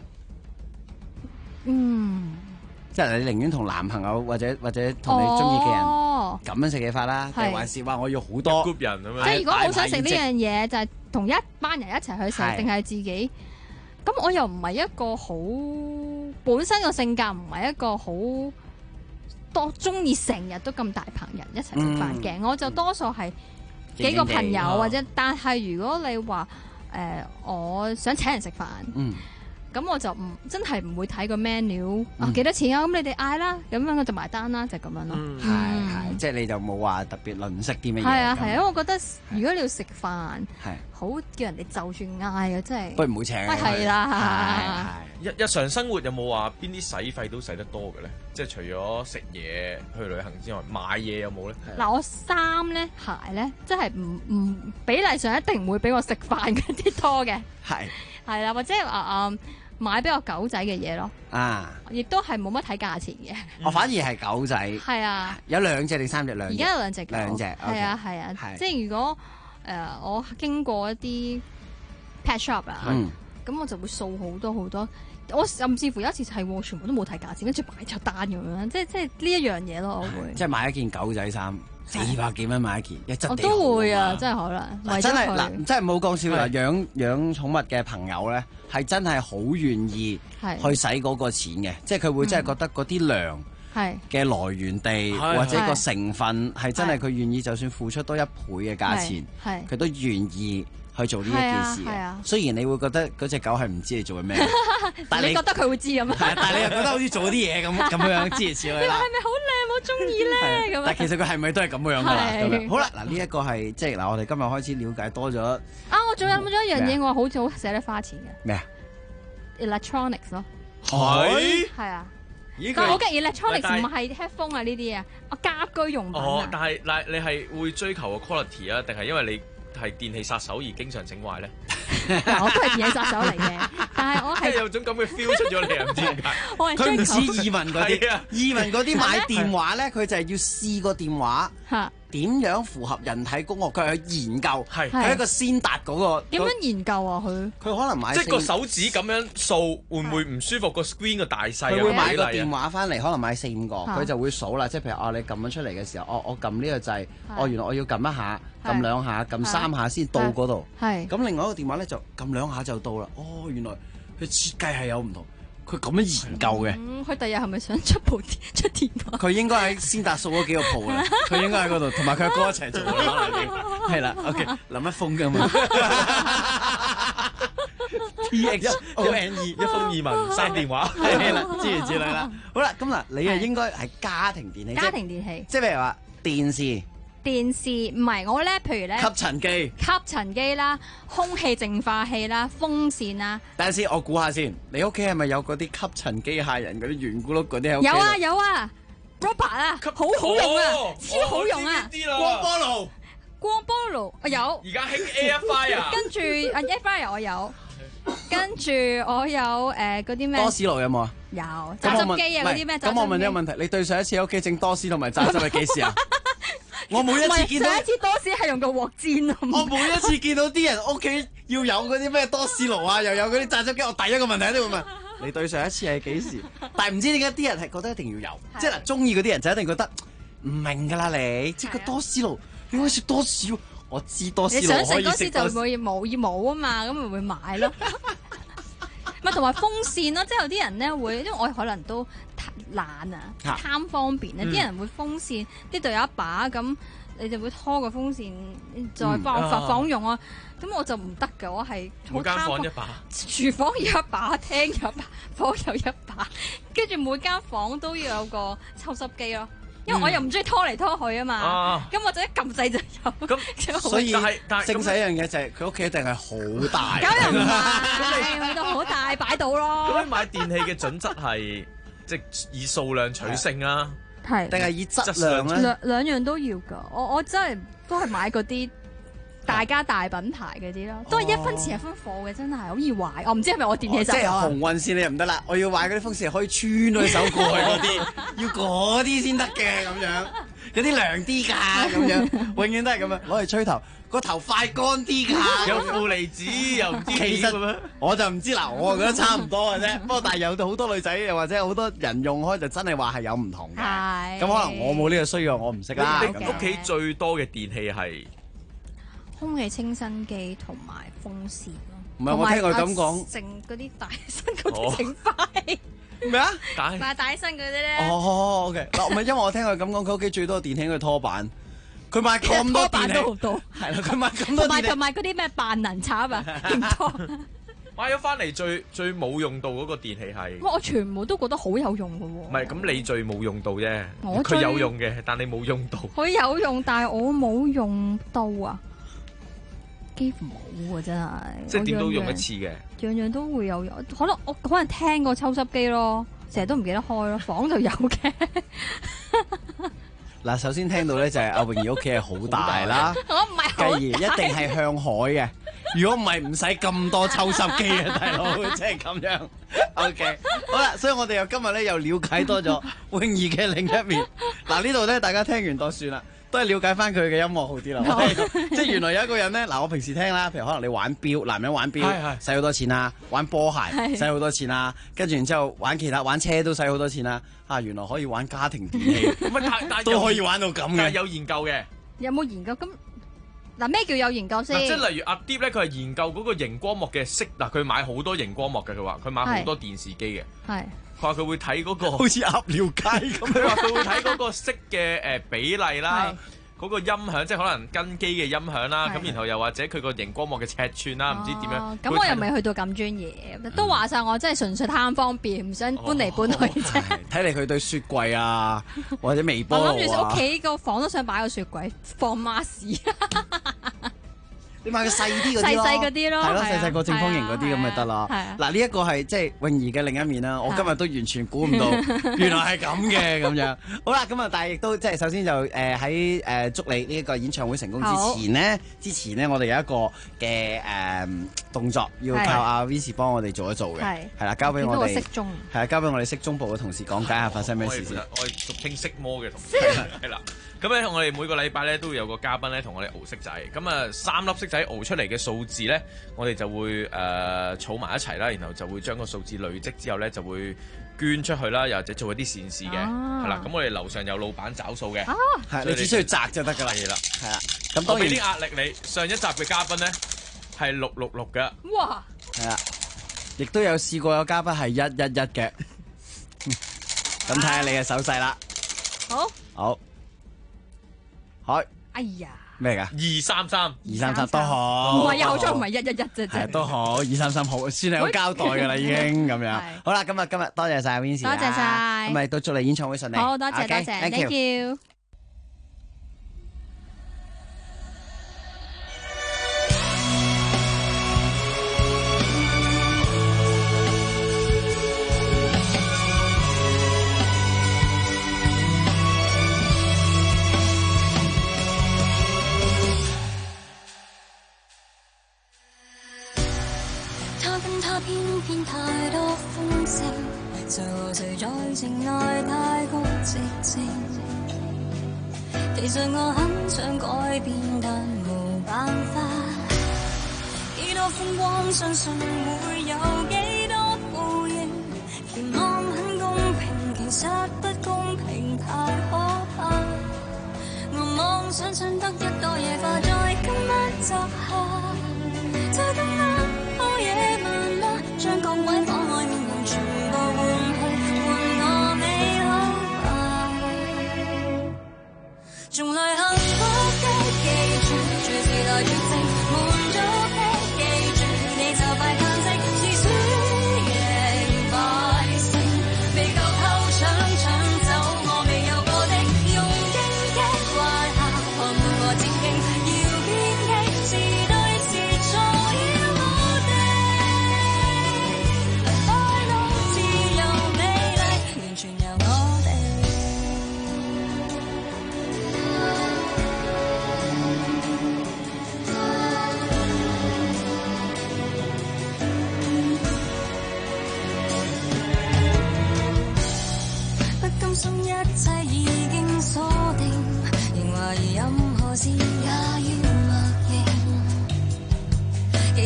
即係你寧願同男朋友或者同你中意嘅人咁樣食嘢法啦，定係還是話我要好多 group 人咁樣？ 即係如果好想食呢樣嘢，就係同一班人一齊去食，定係自己？咁我又唔係一個好本身個性格，唔係一個好多中意成日都咁大棚人一齊食飯嘅。我就多數係幾個朋友或者，但係如果你話我想請人食飯。咁我就真係唔會睇個 menu 幾多錢啊？咁你哋嗌啦，咁樣我就埋單啦，就咁樣咯。 係，即係你就冇話特別吝嗇啲乜嘢。 係啊，因為我覺得如果你要食飯，好叫人哋就住嗌啊，真係。 不如唔好請。 係啦。 日常生活有冇話邊啲使費都使得多嘅咧？即係除咗食嘢、去旅行之外，買嘢有冇咧？ 嗱，我衫咧、鞋咧，即係唔比例上一定唔會比我食飯嗰啲多嘅。係啦，或者買比較狗仔嘅嘢咯，亦都係冇乜睇價錢嘅。 我反而係狗仔， 係啊， 有2隻定3隻？ 而家有2隻狗， 兩隻， 係啊，即係如果我經過一啲 pet shop 啊，咁我就會掃好多好多。我甚至乎有一次係全部都冇睇價錢，跟住擺咗單咁樣，即係呢一樣嘢咯，我會。 即係買一件狗仔衫400幾蚊買一件， 我都會啊，真係可能。 真係嗱，真係冇講笑啦！養寵物嘅朋友咧，係真係好願意去使嗰個錢嘅，即係佢會真係覺得嗰啲糧嘅來源地或者個成分係真係佢願意，就算付出多1倍嘅價錢，佢都願意去做呢一件事嘅。雖然你會覺得嗰隻狗係唔知你做緊咩， 但係你覺得佢會知咁啊？ 但係你又覺得好似做啲嘢咁樣知似啦。 你話係咪好靚？我中意咧咁。 但其實佢係咪都係咁樣㗎啦？好啦，嗱呢一個係即係嗱，我哋今日開始了解多咗。 我仲有冇咗一樣嘢？我好似好捨得花錢嘅咩啊 ？Electronics 咯。係啊。但係我嘅 electronics 唔係 headphone 啊呢啲啊，我家居用品。 但係嗱，你係會追求個 quality 啊，定係因為你係電器殺手而經常整壞咧？ 我都係電器殺手嚟嘅，但係我係有種咁嘅 feel 出咗嚟，唔知點解。 佢唔似意文嗰啲，意文嗰啲買電話咧，佢就係要試個電話點樣符合人體工學，佢係去研究，係一個先達嗰個。 點樣研究啊？佢可能買即係個手指咁樣掃，會唔會唔舒服？個 screen 個大細佢會買個電話翻嚟，可能買4-5個，佢就會數啦。即係譬如你撳咗出嚟嘅時候，我撳呢個掣，原來我要撳一下、撳2下、撳3下先到嗰度。咁另外一個電話咧就撳2下就到啦。原來佢設計係有唔同。佢咁樣研究嘅， 佢第日係咪想出電話？佢應該喺先達掃嗰幾個鋪嘅，佢應該喺嗰度，同埋佢阿哥一齊做嘅，係啦。OK，林一峰㗎嘛 ，TXONE 一封二文3電話， 係啦，諸如此類啦。好啦，咁嗱，你係應該係家庭電器， 家庭電器， 即係譬如話電視。 電視唔係我咧，譬如咧吸塵機啦、空氣淨化器啦、風扇啦。等陣先，我估下先，你屋企係咪有嗰啲吸塵機械人嗰啲圓咕碌嗰啲喺屋企？ 有啊 ，Robot 啊，好用啊，超好用啊！光波爐我有。 而家興 Air Fryer。 跟住Air Fryer 我有，跟住我有嗰啲咩？ 多士爐有冇啊？ 有。榨汁機啊，嗰啲咩？ 咁我問你個問題，你對上一次喺屋企整多士同埋榨汁係幾時啊？我每一次見到上一次多士係用個鑊煎啊！ 我每一次見到啲人屋企要有嗰啲咩多士爐啊，又有嗰啲榨汁機，我第一個問題都會問你對上一次係幾時？但係唔知點解啲人係覺得一定要有，即係嗱，中意嗰啲人就一定覺得唔明㗎啦你，即係個多士爐你可以食多士，我知多士爐可以食。 你想食多士就會冇啊嘛，咁咪會買咯。咪同埋風扇咯，即係有啲人咧會，因為我可能都懶啊，貪方便啊，啲人會風扇呢度有一把咁，你就會拖個風扇再房用啊，咁我就唔得㗎，我係每間房一把， 廚房有一把，廳有一把，房有一把，跟住每間房都要有個抽濕機咯。因為我又唔中意拖嚟拖去啊嘛，咁我就一撳掣就有。 咁所以正使一樣嘢就係佢屋企一定係好大。 咁又唔係，去到好大擺到咯。 咁你買電器嘅準則係即係以數量取勝啊， 係定係以質量咧？ 兩樣都要㗎。我真係都係買嗰啲大家大品牌嗰啲咯，都係1分錢1分貨嘅，真係好易壞。我唔知係咪我電器即係實有啊？ 紅運線你又唔得啦，我要買嗰啲風扇可以穿咗手過去嗰啲，要嗰啲先得嘅咁樣，有啲涼啲㗎咁樣，永遠都係咁樣攞嚟吹頭，個頭快乾啲㗎， 有負離子又唔知其點咁樣實我就唔知嗱，我覺得差唔多嘅啫。不過但係有好多女仔又或者好多人用開就真係話係有唔同嘅。咁可能我冇呢個需要，我唔識啦。 你屋企最多嘅電器係空氣清新機同埋風扇咯。 唔係我聽佢咁講， 整嗰啲大身嗰啲整塊咩啊？ 大身嗰啲咧。 哦，OK，嗱，唔係因為我聽佢咁講，佢屋企最多電器應該係拖板，佢買咁多電器， 都好多， 係啦，佢買咁多電器， 同埋嗰啲咩萬能插啊，勁多。 買咗翻嚟最冇用到嗰個電器係？ 我全部都覺得好有用嘅喎。 唔係咁，你最冇用到啫。 我佢有用嘅，但你冇用到。 佢有用，但係我冇用到啊，幾乎冇啊，真係。 即係點都用一次嘅。 樣樣都會有用，我可能聽過抽濕機咯，成日都唔記得開咯，房就有嘅。 嗱，首先聽到咧就係阿泳兒屋企係好大啦， 我唔係好大， 繼而一定係向海嘅。如果唔係唔使咁多抽濕機啊，大佬，即係咁樣。OK， 好啦，所以我哋又今日咧又了解多咗泳兒嘅另一面。嗱，呢度咧大家聽完都算啦。都係了解翻佢嘅音樂好啲啦，即係原來有一個人咧，嗱我平時聽啦，譬如可能你玩錶，男人玩錶使好多錢啦，玩波鞋使好多錢啦，跟住然之後玩其他玩車都使好多錢啦，原來可以玩家庭電器，都可以玩到咁嘅， 但係有研究嘅。 有冇研究？咁嗱咩叫有研究先？ 即係例如阿 Deep 咧，佢係研究嗰個熒光幕嘅色，嗱佢買好多熒光幕嘅，佢話佢買好多電視機嘅。係。佢話佢會睇嗰個， 好似鴨寮街咁。 佢話佢會睇嗰個色嘅比例啦，嗰個音響即係可能跟機嘅音響啦，咁然後又或者佢個熒光幕嘅尺寸啦，唔知點樣。 咁我又未去到咁專業，都話晒我真係純粹貪方便，唔想搬嚟搬去啫。 睇嚟佢對雪櫃啊，或者微波爐啊， 我諗住屋企個房都想擺個雪櫃放 Mars。 你買個細啲嗰啲咯， 細嗰啲咯， 係咯，細個正方形嗰啲咁咪得啦。嗱，呢一個係即係泳兒嘅另一面啦。我今日都完全估唔到，原來係咁嘅咁樣。好啦，咁啊，但係亦都即係首先就喺祝你呢一個演唱會成功之前呢，我哋有一個嘅動作要靠阿 Vincy 幫我哋做一做嘅，係啦，交俾我哋，係啊，交俾我哋骰盅部嘅同事講解下發生咩事先。 我係俗稱色魔嘅同事，係啦。咁咧，我哋每個禮拜咧都會有個嘉賓咧同我哋熬骰仔。咁啊，3粒骰仔熬出嚟嘅數字咧，我哋就會儲埋一齊啦，然後就會將個數字累積之後咧，就會捐出去啦，又或者做一啲善事嘅，係啦。咁我哋樓上有老闆找數嘅， 係你只需要擲就得㗎啦。係啦，係啦。咁當然俾啲壓力你。上一集嘅嘉賓咧係666嘅， 哇！ 係啦，亦都有試過有嘉賓係111嘅。咁睇下你嘅手勢啦。好。 哎呀， 咩㗎？233都好， 唔係又再唔係111啫， 係都好233好，算係有交代㗎啦，已經咁樣。好啦，今日多謝晒 Vincy， 多謝晒， 咁咪都祝你演唱會順利。 好多謝多謝 ，thank you。 偏偏太多風聲，就誰在情內太過寂靜。其實我很想改變，但無辦法。幾多風光，相信會有幾多報應。期望很公平，其實不公平太可怕。我妄想得一朵野花，在今晚摘下，就今晚午夜漫。將各位可愛面容全部換去，換我美好吧。從來幸福的記住，隨時來絕症，滿足的記住，你就快嘆息，是輸贏敗勝，未夠偷搶走我未有過的，用荊棘怪客，看滿我戰徑，要邊的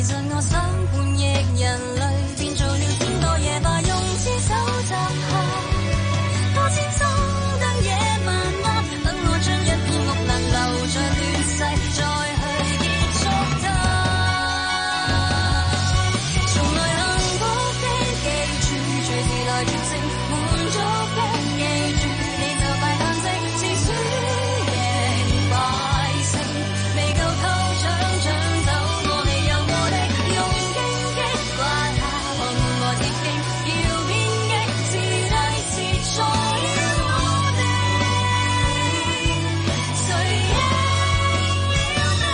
其實我想叛逆人類，變做了天多野吧，用千手集合，多千心燈野蠻嗎？等我將一片木能留在亂世，再去結束它。從來幸福的記住，隨時來絕症滿足的記住，你就快嘆息，是輸贏敗勝，未夠偷搶搶走我你有我的，用荊棘刮下看門外鐵徑，要變擊是低是在於我哋，誰贏了呢？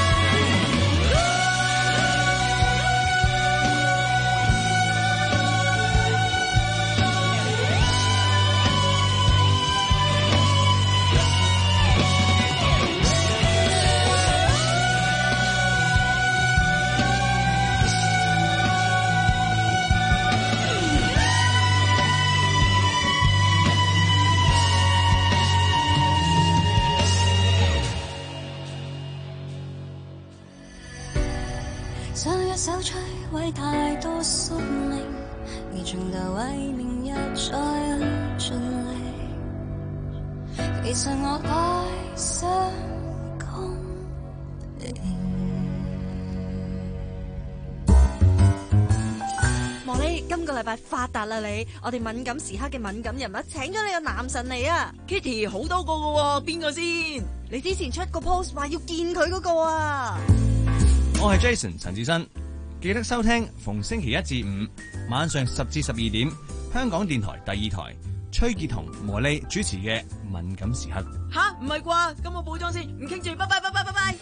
想一手摧毀太多宿命，而從頭為明日再去盡力。其實我太想公平。 莫莉，今個禮拜發達啦你！我哋敏感時刻嘅敏感人物請咗你個男神嚟啊 Kitty 好多個㗎喎，邊個先？ 你之前出個 post 話要見佢嗰個啊！ 我係 Jason 陳志新，記得收聽逢星期一至五晚上10至12點，香港電台第2台崔潔彤、魔莉主持嘅敏感時刻。 吓，唔係啩？咁我補妝先，唔傾住，拜拜拜拜拜拜。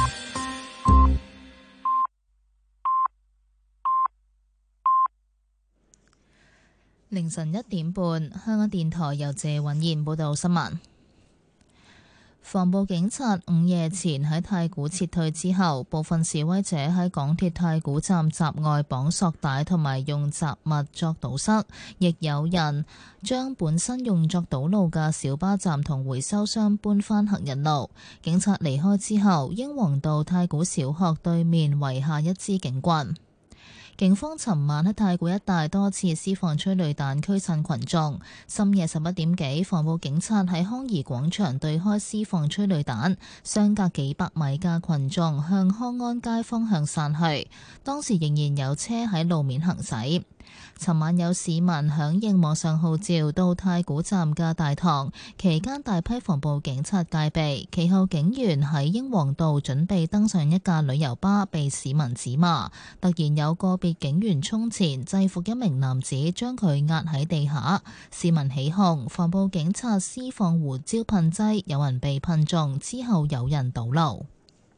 凌晨1點半，香港電台由謝允燕報道新聞。防暴警察午夜前喺太古撤退之後，部分示威者喺港鐵太古站閘外綁索帶同埋用雜物作堵塞，亦有人將本身用作堵路嘅小巴站同回收箱搬返行人路。警察離開之後，英皇道太古小學對面圍下一支警棍。警方尋晚喺太古一帶多次施放催淚彈驅散群眾，深夜11點幾，防暴警察喺康怡廣場對開施放催淚彈，相隔幾百米嘅群眾向康安街方向散去，當時仍然有車喺路面行駛。尋晚有市民響應網上號召到太古站嘅大堂，期間大批防暴警察戒備，其後警員喺英皇道準備登上一架旅遊巴，被市民指罵，突然有個別警員衝前制服一名男子，將佢壓喺地下，市民起哄，防暴警察施放胡椒噴劑，有人被噴中，之後有人堵路。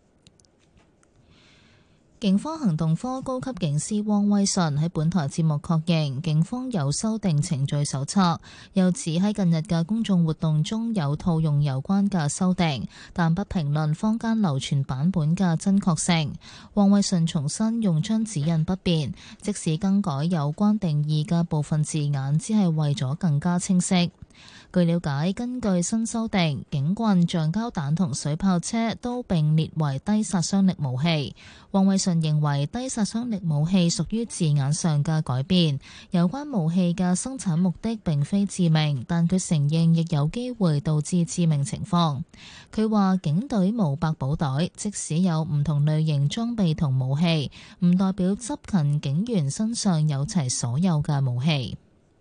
警方行動科高級警司汪威信喺本台節目確認，警方有修訂程序手冊，又指喺近日嘅公眾活動中有套用有關嘅修訂，但不評論坊間流傳版本嘅真確性。汪威信重申用槍指引不變，即使更改有關定義嘅部分字眼，只係為咗更加清晰。據了解，根據新修訂，警棍、橡膠彈同水炮車都並列為低殺傷力武器。汪偉信認為低殺傷力武器屬於字眼上嘅改變，有關武器嘅生產目的並非致命，但佢承認亦有機會導致致命情況。佢話警隊冇百寶袋，即使有唔同類型裝備同武器，唔代表執勤警員身上有齊所有嘅武器。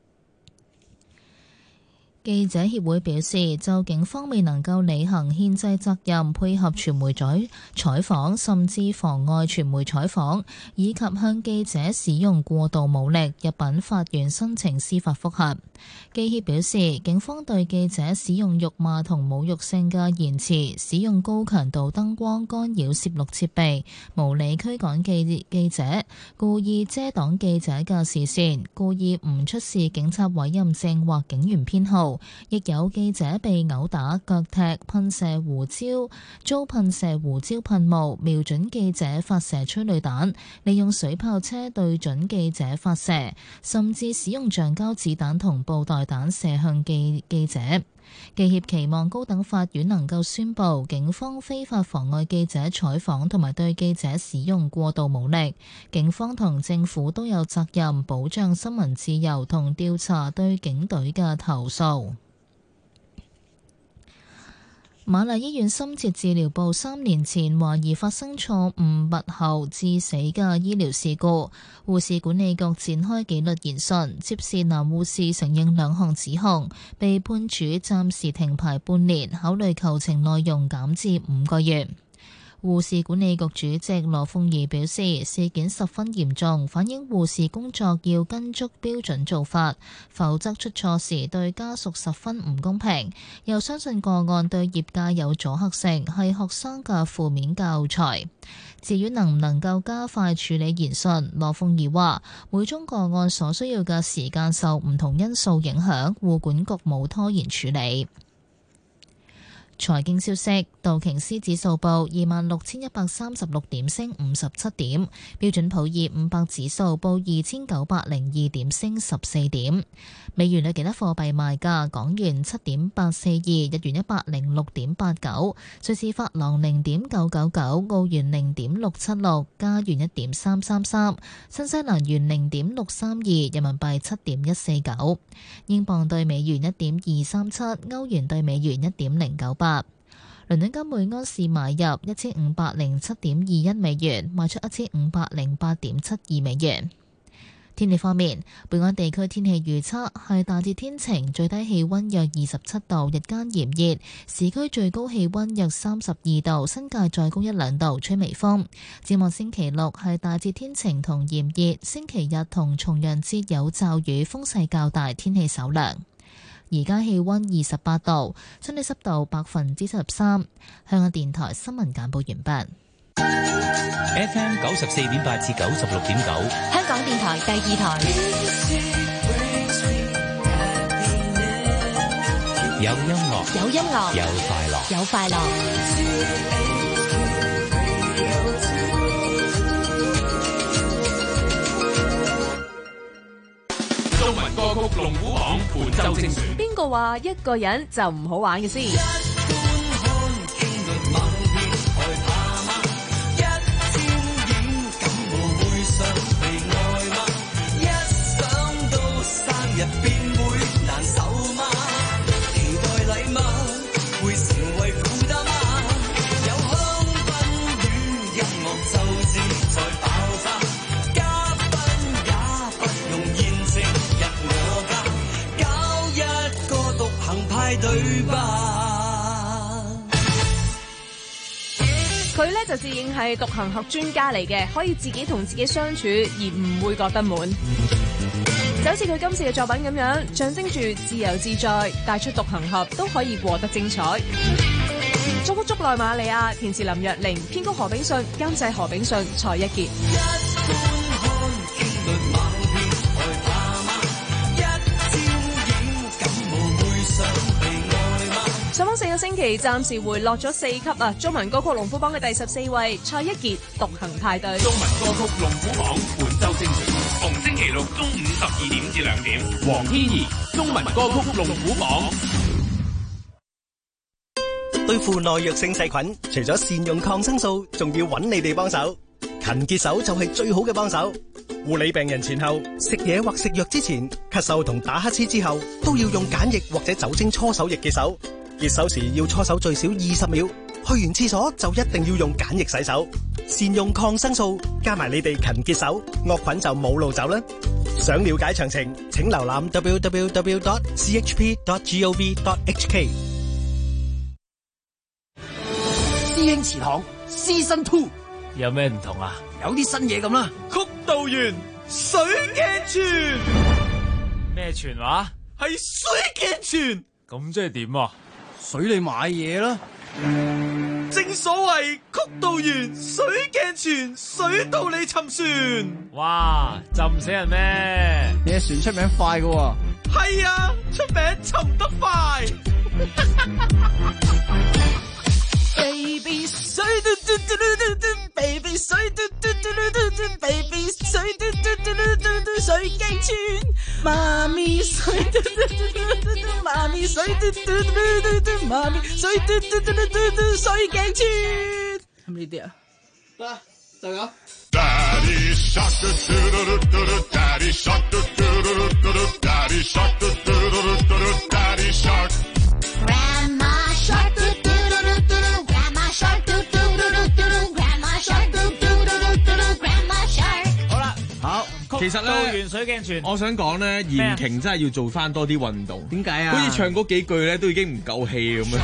記者協會表示，就警方未能夠履行憲制責任，配合傳媒採訪，甚至妨礙傳媒採訪，以及向記者使用過度武力，入稟法院申請司法覆核。記協表示，警方對記者使用辱罵同侮辱性嘅言辭，使用高強度燈光干擾攝錄設備，無理驅趕記者，故意遮擋記者嘅視線，故意唔出示警察委任證或警員編號，亦有記者被毆打、腳踢、噴射胡椒、遭噴射胡椒噴霧、瞄準記者發射催淚彈，利用水炮車對準記者發射，甚至使用橡膠子彈同布袋彈射向記者。 記協期望高等法院能夠宣布警方非法妨礙記者採訪同埋對記者使用過度武力，警方同政府都有責任保障新聞自由同調查對警隊嘅投訴。瑪麗醫院深切治療部3年前懷疑發生錯誤物後致死嘅醫療事故，護士管理局展開紀律研訊，涉事男護士承認2項指控，被判處暫時停牌半年，考慮求情內容減至5個月。護士管理局主席羅鳳儀表示，事件十分嚴重，反映護士工作要跟足標準做法，否則出錯時對家屬十分唔公平。又相信個案對業界有阻嚇性，係學生嘅負面教材。至於能唔能夠加快處理研訊，羅鳳儀話每宗個案所需要嘅時間受唔同因素影響，護管局冇拖延處理。財經消息，道瓊斯指數報26,136點，升57點；標準普爾500指數報2,902點，升14點。美元對其他貨幣賣價：港元7.842，日元106.89，瑞士法郎0.999，澳元0.676，加元1.333，新西蘭元0.632，人民幣7.149，英鎊對美元1.237，歐元對美元1.098。倫敦金每安士買入1507.21美元，賣出1508.72美元。天氣方面，本港地區天氣預測係大致天晴，最低氣溫約27度，日間炎熱，市區最高氣溫約32度，新界再高1-2度，吹微風。展望星期六係大致天晴同炎熱，星期日同重陽節有驟雨，風勢較大，天氣稍涼。而家氣溫28度，相對濕度73%。香港電台新聞簡報完畢。 FM 94.8至96.9， 香港電台第2台。 有音樂， 有音樂， 有快樂， 有快樂。 中文歌曲龍虎榜本周精選。 邊個話一個人就唔好玩嘅先？佢呢就自認係獨行俠專家嚟嘅，可以自己同自己相處而唔會覺得悶。就好似佢今次嘅作品咁樣，象徵住自由自在，帶出獨行俠都可以過得精彩。作曲竹內瑪利亞，填詞林若寧，編曲何炳信，監製何炳信、蔡一傑。上榜4個星期，暫時回落咗4級啊！中文歌曲龍虎榜嘅第14位，蔡一傑《獨行派對》。 中文歌曲龍虎榜本周精選，逢星期六中午12點至2點。黃天怡中文歌曲龍虎榜。 對付耐藥性細菌，除咗善用抗生素，仲要揾你哋幫手。勤潔手就係最好嘅幫手。護理病人前後食嘢或食藥之前，咳嗽同打乞嗤之後，都要用梘液或者酒精搓手液潔手。潔手時要搓手最少20秒，去完廁所就一定要用梘液洗手。善用抗生素，加埋你哋勤潔手，惡菌就冇路走啦。想了解詳情，請瀏覽 www.chp.gov.hk。 師兄祠堂 Season 2 有咩唔同啊？ 有啲新嘢咁啦， 曲道園水鏡泉咩泉話？ 係水鏡泉， 咁即係點啊？ 水你買嘢啦。 正所謂曲道園水鏡泉，水到你沉船。 哇，浸死人咩？ 你隻船出名快噶喎。 係啊，出名沉得快。Baby 水嘟嘟嘟嘟嘟 ，Baby 水嘟嘟嘟嘟嘟 ，Baby 水嘟嘟嘟嘟嘟，水鏡泉媽咪水，媽咪水，媽咪水，水鏡村，係咪呢啲啊？得，就咁。 Daddy shark do do do do do Daddy shark do do do do Daddy shark do do do do Daddy shark Grandma shark do do do do Grandma shark do do do do Grandma shark do do do do Grandma shark 好啦， 好，其實做完咧， 水鏡泉， 我想講咧，言瓊真係要做翻多啲運動。 點解啊？ 好似唱嗰幾句咧，都已經唔夠氣咁樣。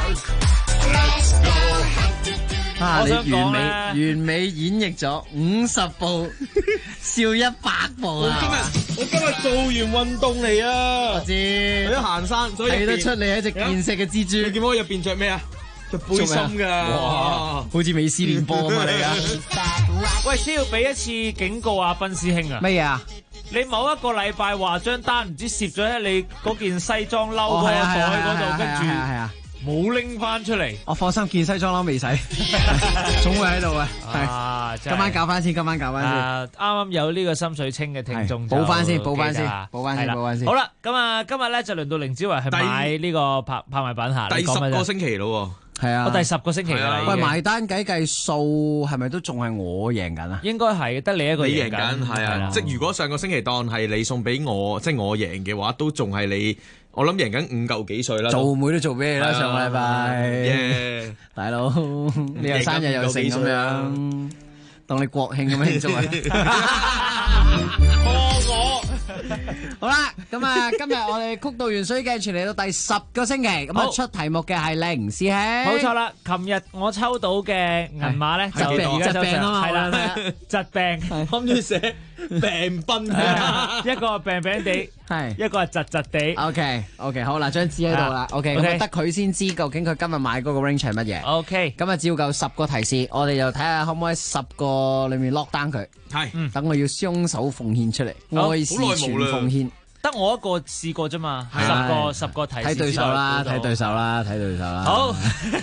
啊！你我想講完美演繹咗50步，笑100步啊！ 我今日做完運動嚟啊！ 我知， 去咗行山，所以睇得出你係一隻健碩嘅蜘蛛。 你見到入邊着咩啊？着背心㗎。 哇！好似美斯練波咁啊！你而喂，先要俾一次警告阿斌師兄啊！ 家咩啊？ 你某一個禮拜話張單唔知攝咗喺你嗰件西裝褸嗰個袋嗰度，跟住係啊。 冇拎翻出嚟， 我放心，件西裝褸未洗，總會喺度嘅。係，今晚搞翻先，今晚搞翻先。 啱啱有呢個心水清嘅聽眾， 補翻先，補翻先，補翻先，補翻先。 好啦，咁啊，今日咧就輪到凌子維去買呢個拍賣品嚇， 第10個星期咯喎。 係啊， 我第10個星期㗎啦。 喂，埋單計數係咪都仲係我贏緊啊？ 應該係，得你一個贏緊，係啊。即係如果上個星期當係你送俾我，即係我贏嘅話，都仲係你。我諗贏緊5嚿幾歲啦， 做妹都做俾你啦，上個禮拜，大佬你又生日又成咁樣，當你國慶咁樣慶祝啊！我好啦，咁啊，今日我哋曲道圓水鏡泉嚟到第10個星期，咁啊出題目嘅係凌師兄， 冇錯啦。琴日我抽到嘅銀碼咧就而家手上係啦，疾病， 諗住寫病賓， 一個係病病地， 係一個係窒窒地。 OK，好嗱，張紙喺度啦。OK，咁得佢先知究竟佢今日買嗰個 range 係乜嘢。 OK， 咁啊照夠10個提示，我哋就睇下可唔可以10個裏面 lock down 佢。 係， 等我要雙手奉獻出嚟，愛是全奉獻。 得我一個試過啫嘛，10個提示。 睇對手啦，睇對手啦，睇對手啦。 好，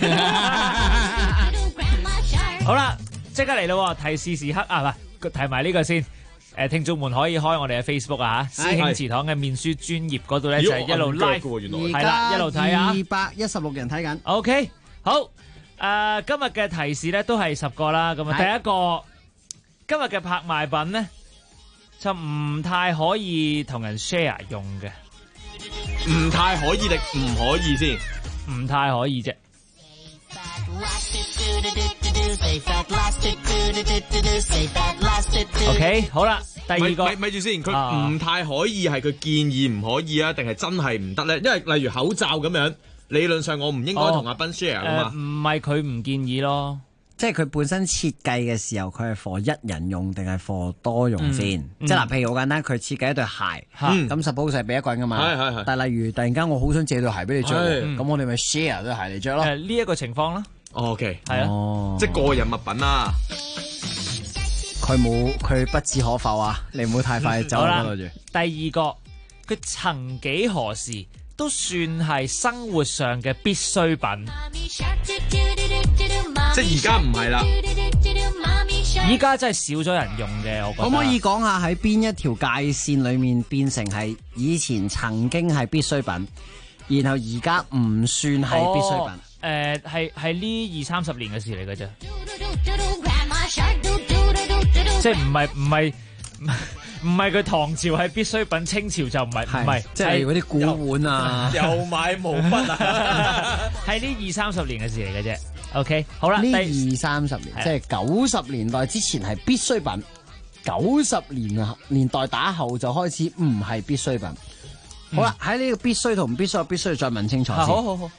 好啦，即刻嚟咯！提示時刻啊，唔係提埋呢個先。聽眾們可以開我哋嘅 Facebook 啊嚇，師兄祠堂嘅面書專頁嗰度咧就係一路 live，係啦，一路睇啊。 216人睇緊。 OK，好，今日嘅提示咧都係10個啦。咁啊，第一個今日嘅拍賣品咧就唔太可以同人 share 用嘅， 唔太可以定唔可以先？ 唔太可以啫。OK， 好啦，第二個咪住先，佢唔太可以係佢建議唔可以啊，定係真係唔得咧？因為例如口罩咁樣，理論上我唔應該同阿斌 share 噶嘛。 唔係佢唔建議咯， 即係佢本身設計嘅時候，佢係 for 一人用定係 for 多用先？即係嗱，譬如好簡單，佢設計一對鞋，咁 suppose 係俾一個人噶嘛。係。但係例如突然間我好想借對鞋俾你着，咁我哋咪 share 對鞋嚟着咯。 呢一個情況啦。 OK， 係啊，即係個人物品啦。 佢不置可否啊！你唔好太快走嗰度住。 第二個，佢曾幾何時都算係生活上嘅必需品。 即係而家唔係啦， 而家真係少咗人用嘅。我覺得可唔可以講下喺邊一條界線裏面變成係以前曾經係必需品，然後而家唔算係必需品？ 係呢20-30年嘅事嚟嘅啫，即係唔係佢唐朝係必需品，清朝就唔係， 即係嗰啲古碗啊， 又買毛筆啊， 係呢20-30年嘅事嚟嘅啫。OK， 好啦， 呢20-30年，即係90年代之前係必需品，90年代打後就開始唔係必需品。好啦，喺呢個必須同唔必須，我必須要再問清楚先。 好。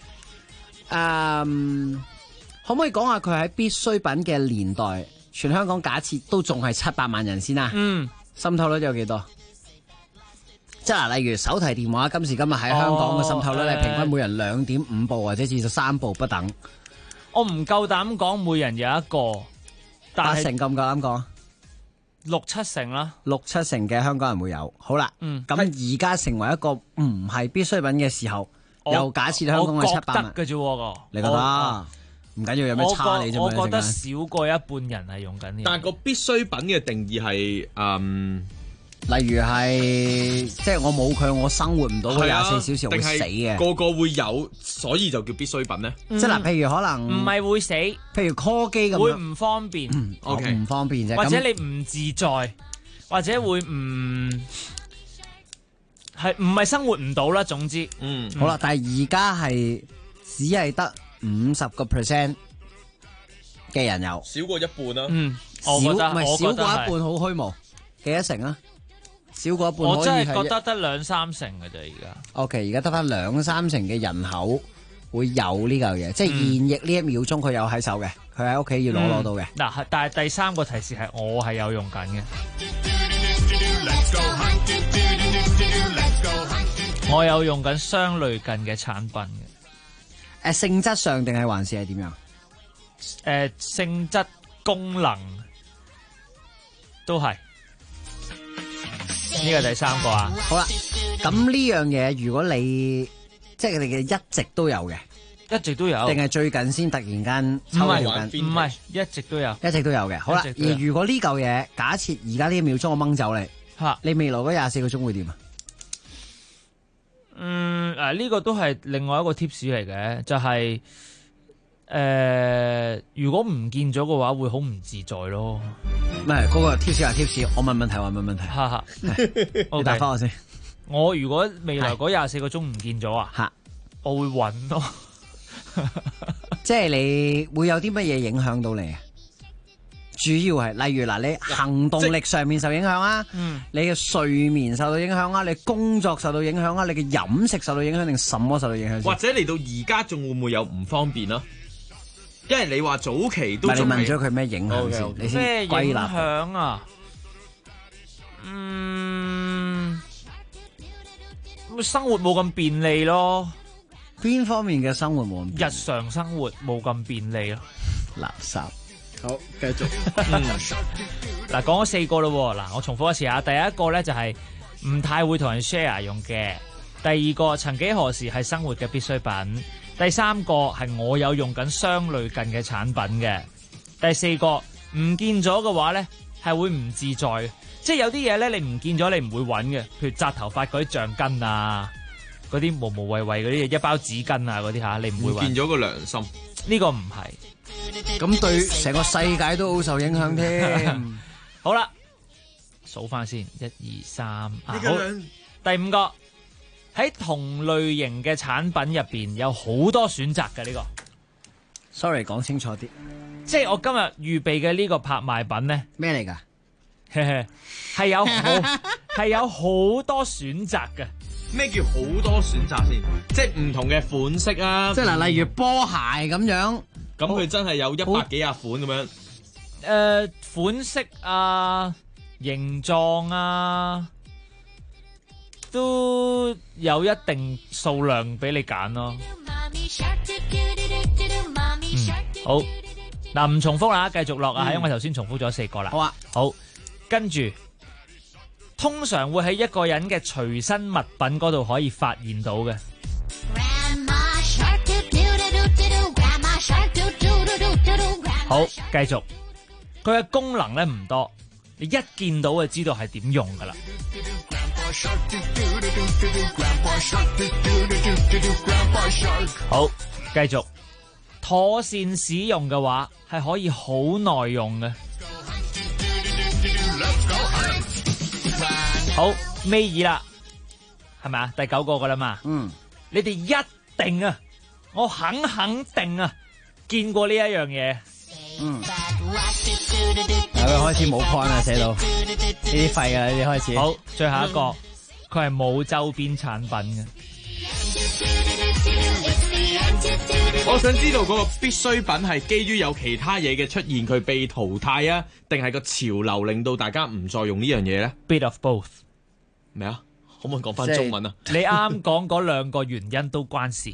可唔可以講下佢喺必需品嘅年代，全香港假設都仲係700萬人先啦？滲透率有幾多？即係嗱，例如手提電話，今時今日喺香港嘅滲透率係平均每人2.5部或者至少3部不等。 我唔夠膽講每人有一個，但係 8成夠唔夠膽講 ？6-7成啦 ，6-7成嘅香港人會有。好啦，咁而家成為一個唔係必需品嘅時候，又假設香港係700萬嘅啫， 你覺得？唔緊要，有咩差你啫？ 我覺得少過一半人係用緊呢。 但係個必需品嘅定義係例如係即係我冇佢，我生活唔到嗰24小時，我會死嘅。 個個會有，所以就叫必需品咧。 即係嗱，譬如可能唔係會死， 譬如 call 機咁樣， 會唔方便。 OK，唔方便啫。 或者你唔自在，或者會唔係生活唔到啦。總之， 好啦，但係而家係只係得50% 嘅人有， 少過一半啦。 我覺得少過一半好虛無，幾多成啊？少過一半， 我真係覺得得2-3成嘅啫，而家。 OK， 而家得翻2-3成嘅人口會有呢嚿嘢，即係現役呢一秒鐘佢有喺手嘅，佢喺屋企要攞到嘅。 嗱，但係第三個提示係我係有用緊嘅，我有用緊相類近嘅產品嘅。 性質上定係還是係點樣？ 性質功能都係。呢個第三個啊， 好啦，咁呢樣嘢如果你即係你嘅一直都有嘅， 一直都有， 定係最近先突然間抽條筋？ 唔係，一直都有， 一直都有嘅。好啦，而如果呢嚿嘢，假設而家呢一秒鐘我掹走你，你未來嗰24個鐘會點啊？ 呢個都係另外一個 tips 嚟嘅，就係如果唔見咗嘅話，會好唔自在咯。 唔係嗰個 tips 係 tips，我問問題話問問題。你答翻我先。 我如果未來嗰24個鐘唔見咗啊，我會揾咯。 即係你會有啲乜嘢影響到你啊？主要係例如嗱，你行動力上面受影響啊，你嘅睡眠受到影響啊，你工作受到影響啊，你嘅飲食受到影響定什麼受到影響？ 或者嚟到而家仲會唔會有唔方便啊？因為你話早期都仲你問咗佢咩影響先？你先咩影歸納響啊？生活冇咁便利咯。 邊方面嘅生活冇咁便利？ 日常生活冇咁便利咯。 垃圾。好，繼續。 嗱，講咗4個咯。嗱，我重複一次啊。第一個咧就係唔太會同人 share 用嘅。第二個，曾幾何時係生活嘅必需品。第三個係我有用緊相類近嘅產品嘅。第四個唔見咗嘅話咧係會唔自在嘅，即係有啲嘢咧你唔見咗你唔會揾嘅，譬如紮頭髮嗰啲橡筋啊，嗰啲無無謂謂嗰啲嘢，一包紙巾啊嗰啲嚇，你唔會揾。 見咗個良心， 呢個唔係。 咁對成個世界都好受影響添。 好啦，數翻先，1、2、3。好，第5個。喺同類型嘅產品入邊有好多選擇嘅呢個。 Sorry， 講清楚啲。 即係我今日預備嘅呢個拍賣品咧， 咩嚟㗎？ 係有好多選擇嘅。 咩叫好多選擇先？即係唔同嘅款式啊。 即係嗱，例如波鞋咁樣， 咁佢真係有100幾廿款咁樣。 款式啊，形狀啊。都有一定數量俾你揀咯。好，嗱唔重複啦，繼續落啊，因為頭先重複咗4個啦。 好啊， 好，跟住通常會喺一個人嘅隨身物品嗰度可以發現到嘅。好，繼續，佢嘅功能咧唔多，你一見到就知道係點用噶啦。好，繼續妥善使用嘅話，係可以好耐用嘅。好，尾二啦，係咪啊？第9個噶啦嘛。你哋一定啊，我肯定啊，見過呢一樣嘢。 佢開始冇 point 啦，寫到呢啲廢噶，呢啲開始。 好，最後一個，佢係冇周邊產品嘅。 我想知道嗰個必需品係基於有其他嘢嘅出現，佢被淘汰啊，定係個潮流令到大家唔再用呢樣嘢咧 ？Bit of both。 咩啊？可唔可以講翻中文啊？ 你啱講嗰2個原因都關事。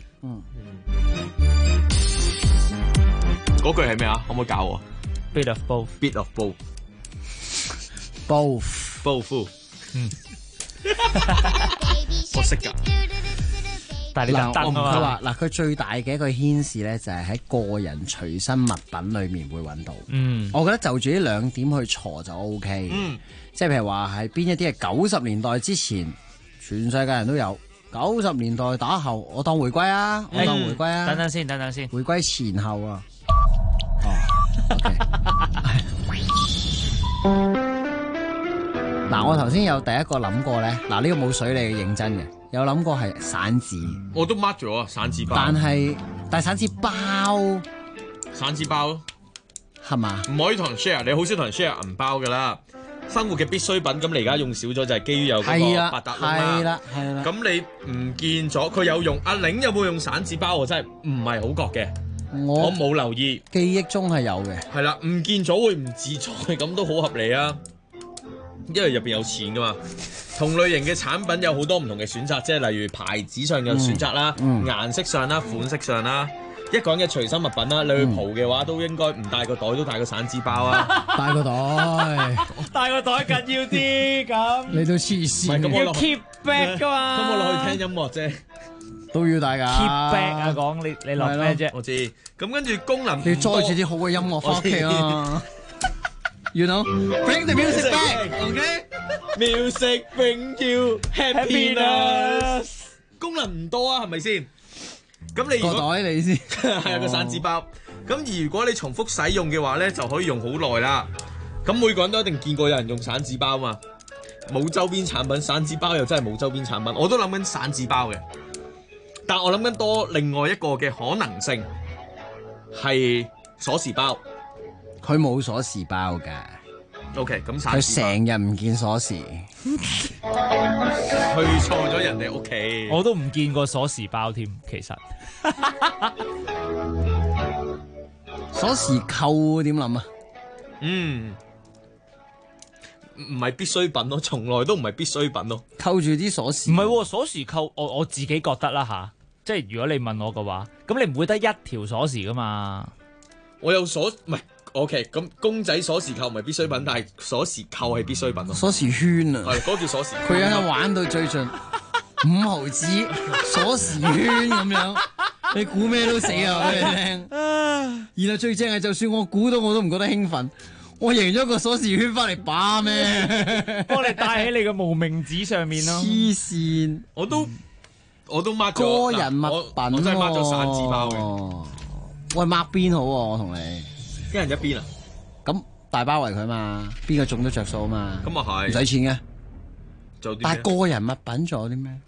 嗰句係咩啊？可唔可以教我 ？Bit of both。 Bit of both。 Both。 我識㗎。 但係你特登啊嘛。 佢話嗱，佢最大嘅一個牽涉咧，就係喺個人隨身物品裏面會揾到。我覺得就住呢兩點去鋤就 O K。即係譬如話係邊一啲係90年代之前，全世界人都有；90年代打後，我當回歸啊，我當回歸啊。 等等先， 回歸前後啊。嗱，我頭先有第一個諗過咧，嗱呢個冇水你認真嘅，有諗過係散紙， 我都 mark 咗啊，散紙包。 但係散紙包係嘛？ 唔可以同人 share， 你好少同人 share 銀包噶啦。生活嘅必需品，咁你而家用少咗就係基於有嗰個八達通啦。係啦。咁你唔見咗，佢有用。阿玲有冇用散紙包？我真係唔係好覺嘅。我冇留意， 記憶中係有嘅。 係啦，唔見咗會唔自在，咁都好合理啊。因為入邊有錢噶嘛。同類型嘅產品有好多唔同嘅選擇，即係例如牌子上嘅選擇啦、顏色上啦、款式上啦。一個人嘅隨身物品啦，你去蒲嘅話都應該唔帶個袋都帶個散紙包啊！ 帶個袋， 帶個袋緊要啲咁。 你都黐線， 咁要 keep back 噶嘛？ 咁我落去聽音樂啫， 都要帶噶。 keep back 啊，講你落咩啫？ 我知。咁跟住功能， 你要載住啲好嘅音樂翻屋企啊！ You know, bring the music back, OK? Music bring you happiness。功能唔多啊，係咪先？咁你如果個袋你先係啊個散紙包。咁如果你重複使用嘅話咧，就可以用好耐啦。咁每個人都一定見過有人用散紙包嘛。冇周邊產品，散紙包又真係冇周邊產品。我都諗緊散紙包嘅，但我諗緊多另外一個嘅可能性係鎖匙包。 佢冇鎖匙包㗎。 OK， 咁散紙包佢成日唔見鎖匙， 去錯咗人哋屋企。 我都唔見過鎖匙包添，其實。 鎖匙扣點諗啊？ 唔係必需品咯，從來都唔係必需品咯。 扣住啲鎖匙， 唔係鎖匙扣，我自己覺得啦吓，即係如果你問我嘅話，咁你唔會得一條鎖匙噶嘛？ 我有鎖唔係。OK， 咁公仔鎖匙扣唔係必需品，但係鎖匙扣係必需品咯。 鎖匙圈啊， 係嗰個叫鎖匙。 佢有得玩到最盡5毫子鎖匙圈咁樣，你估咩都死啊！我俾你聽。然後最正係，就算我估到我都唔覺得興奮，我贏咗個鎖匙圈翻嚟把咩？ 幫你戴喺你嘅無名指上面咯。 黐線！ 我都 mark 咗個人物品， 我真係 mark 咗散紙包嘅。 喂，mark 邊好啊？我同你。 一人一邊啊！ 咁大包圍佢嘛，邊個中都着數啊嘛。 咁啊係， 唔使錢嘅。但係個人物品仲有啲咩？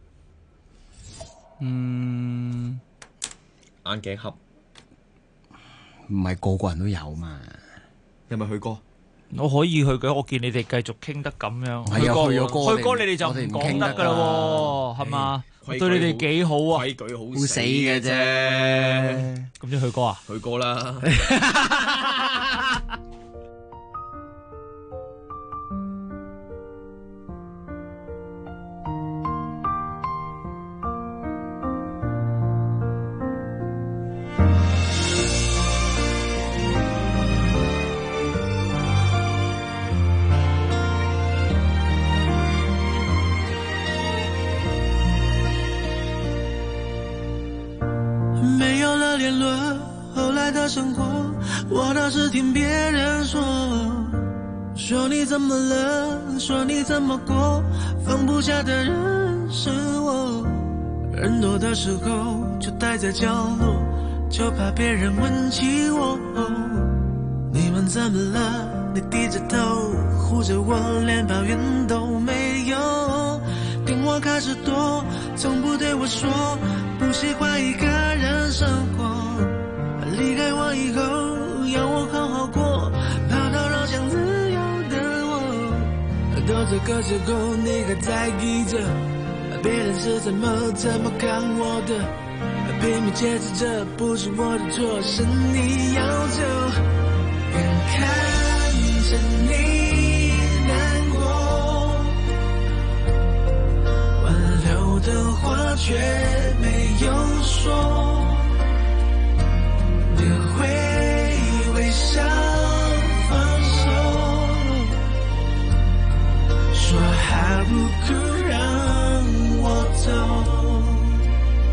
眼鏡盒， 唔係個個人都有嘛。 你係咪去過？ 我可以去嘅，我見你哋繼續傾得咁樣。 係啊， 去過你哋就唔講得噶啦喎，係嘛？對你哋幾好啊？ 規矩好死嘅啫。 咁就去過啊？ 去過啦。 生活，我倒是聽別人說，說你怎麼了，說你怎麼過，放不下的人是我。人多的時候就待在角落，就怕別人問起我。你們怎麼了？你低着頭護着我，連抱怨都沒有。跟我開始躲，從不對我說不喜歡一個人生活。離開我以後，要我好好過，跑到繞向自由的我。到這個時候，你還在意着別人是怎麼看我的，拼命解釋這不是我的錯，是你要走。眼看着你難過，挽留的話卻沒有說。會微笑放手，說還不如讓我走。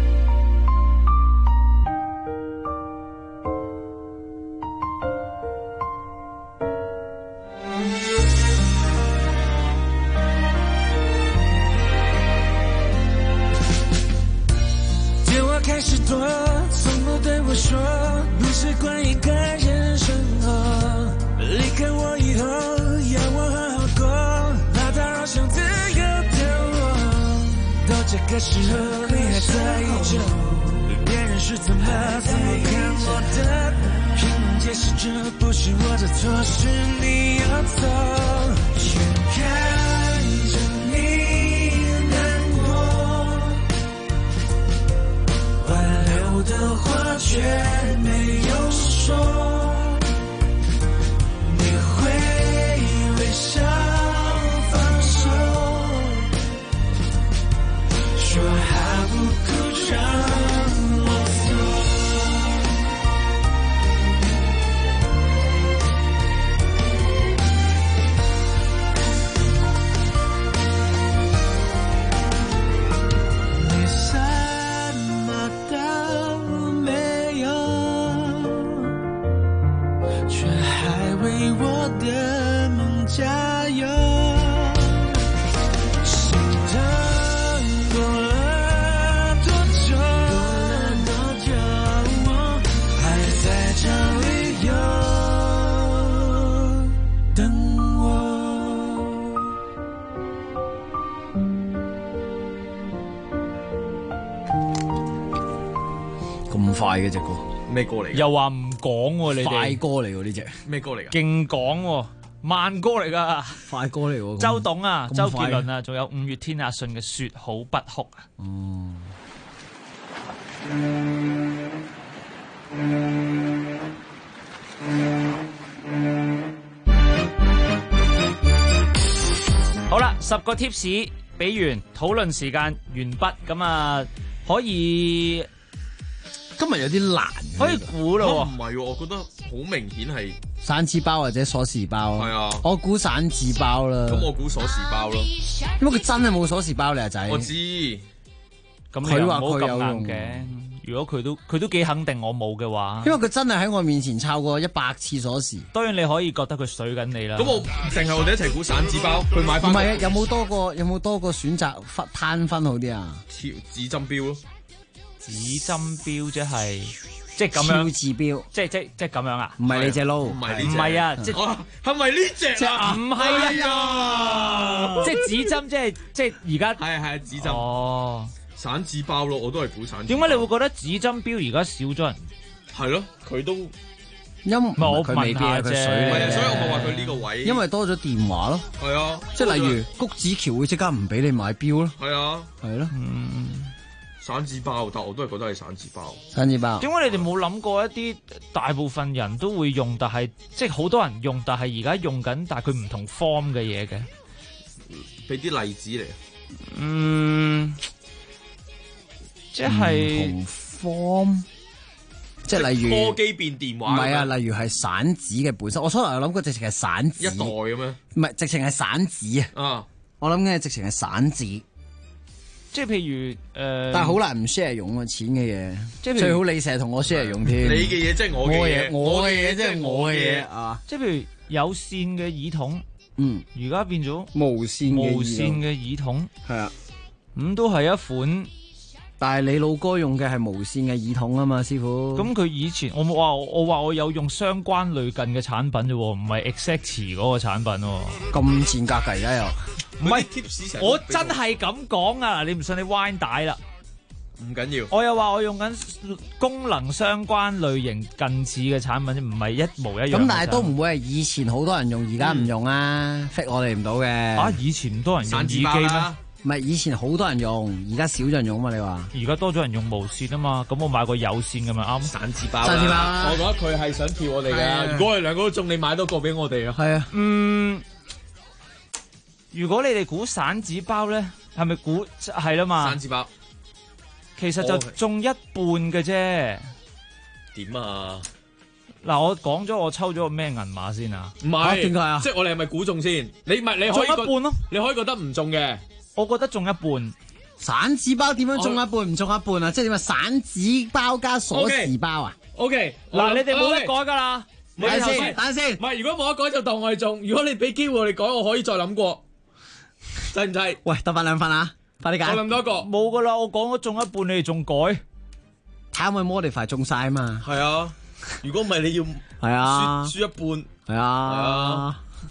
个时候你还在意着别人是怎么看我的，拼命解释这不是我的错，是你要走，却看着你难过，挽留的话却没有说，你会微笑放手，说还不够让我走。你什么都没有，却还为我的梦加油。心疼过了多久？还在找理由等我。 咁快嘅隻歌， 咩歌嚟㗎？ 又話唔講喎，你哋快歌嚟喎呢隻， 咩歌嚟㗎？ 勁講喎，慢歌嚟㗎， 快歌嚟喎。 周董啊，周咁快杰倫啊，仲有五月天阿信嘅說好不哭啊。好啦，10個 tips 俾完，討論時間完畢，咁啊可以今日有啲難， 可以估咯喎。 唔係喎，我覺得好明顯係散紙包或者鎖匙包。 係啊， 我估散紙包啦。 咁我估鎖匙包咯。 因為佢真係冇鎖匙包你阿仔。 我知。 咁佢話唔好咁佢有用硬嘅。如果佢都幾肯定我冇嘅話， 因為佢真係喺我面前抄過100次鎖匙。 當然你可以覺得佢水緊你啦。 咁我淨係我哋一齊估散紙包，佢買翻。 唔係啊，有冇多個選擇攤分好啲啊？ 指針標咯， 指針標即係咁樣。 超字標， 即係咁樣啊？ 唔係你隻撈， 唔係啊，即係係咪呢隻啊？ 唔係啊，即係指針，即係而家係指針。 哦。 散紙包咯，我都係估散紙包。 點解你會覺得指針標而家少咗人？ 係咯，佢都唔係我問下啫，佢水嚟嘅， 所以我咪話佢呢個位。 因為多咗電話咯。 係啊， 即係例如谷子橋會即刻唔俾你買錶咯。 係啊， 係咯。 散紙包，但我都係覺得係散紙包。 散紙包。 點解你哋冇諗過一啲大部分人都會用，但係即係好多人用，但係而家用緊，但係佢唔同 form 嘅嘢嘅？ 俾啲例子嚟。 即係唔同 form，即係例如科機變電話。 唔係啊，例如係散紙嘅本身。我初頭有諗過直情係散紙一袋嘅咩？ 唔係，直情係散紙啊！ 啊， 我諗嘅直情係散紙。 即係譬如但係好難唔 share 用啊錢嘅嘢。 即係最好你成日同我 share 用添。 你嘅嘢即係我嘅嘢， 我嘅嘢即係我嘅嘢啊！ 即係譬如有線嘅耳筒，而家變咗無線嘅耳筒， 係啊， 咁都係一款。 但係你老哥用嘅係無線嘅耳筒啊嘛，師傅。 咁佢以前我話我有用相關類近嘅產品啫，唔係 exact 嗰個產品。 咁賤格㗎而家又。 唔係，我真係咁講啊！你唔信你彎帶啦。 唔緊要。 我又話我用緊功能相關類型近似嘅產品，唔係一模一樣。 咁但係都唔會係以前好多人用，而家唔用啊，fit 我哋唔到嘅。 啊！以前唔多人用耳機咩？ 唔係以前好多人用，而家少咗人用啊嘛？你話？ 而家多咗人用無線啊嘛，咁我買個有線嘅咪啱。 散紙包。 散紙包。 我覺得佢係想跳我哋嘅。如果我哋兩個都中，你買多個俾我哋啊。 係啊。 如果你哋估散紙包咧，係咪估係啦嘛？ 散紙包。 其實就中一半嘅啫。 點啊？ 嗱，我講咗我抽咗個咩銀碼先啊？ 唔係， 點解啊？ 即係我哋係咪估中先？你唔係你可以中一半咯， 你可以覺得唔中嘅。 我覺得中一半。 散紙包點樣中一半唔中一半啊？即係點啊？散紙包加鎖匙包啊 ？OK， 嗱，你哋冇得改㗎啦。 等陣先。 唔係，如果冇得改就當我哋中。如果你俾機會我哋改，我可以再諗過。制唔制？ 喂，得翻2份啊！快啲揀。 我諗多一個。 冇㗎啦，我講咗中一半，你哋仲改？ 睇下可唔可以 modify 中晒啊嘛？ 係啊。如果唔係你要係啊， 輸一半。 係啊。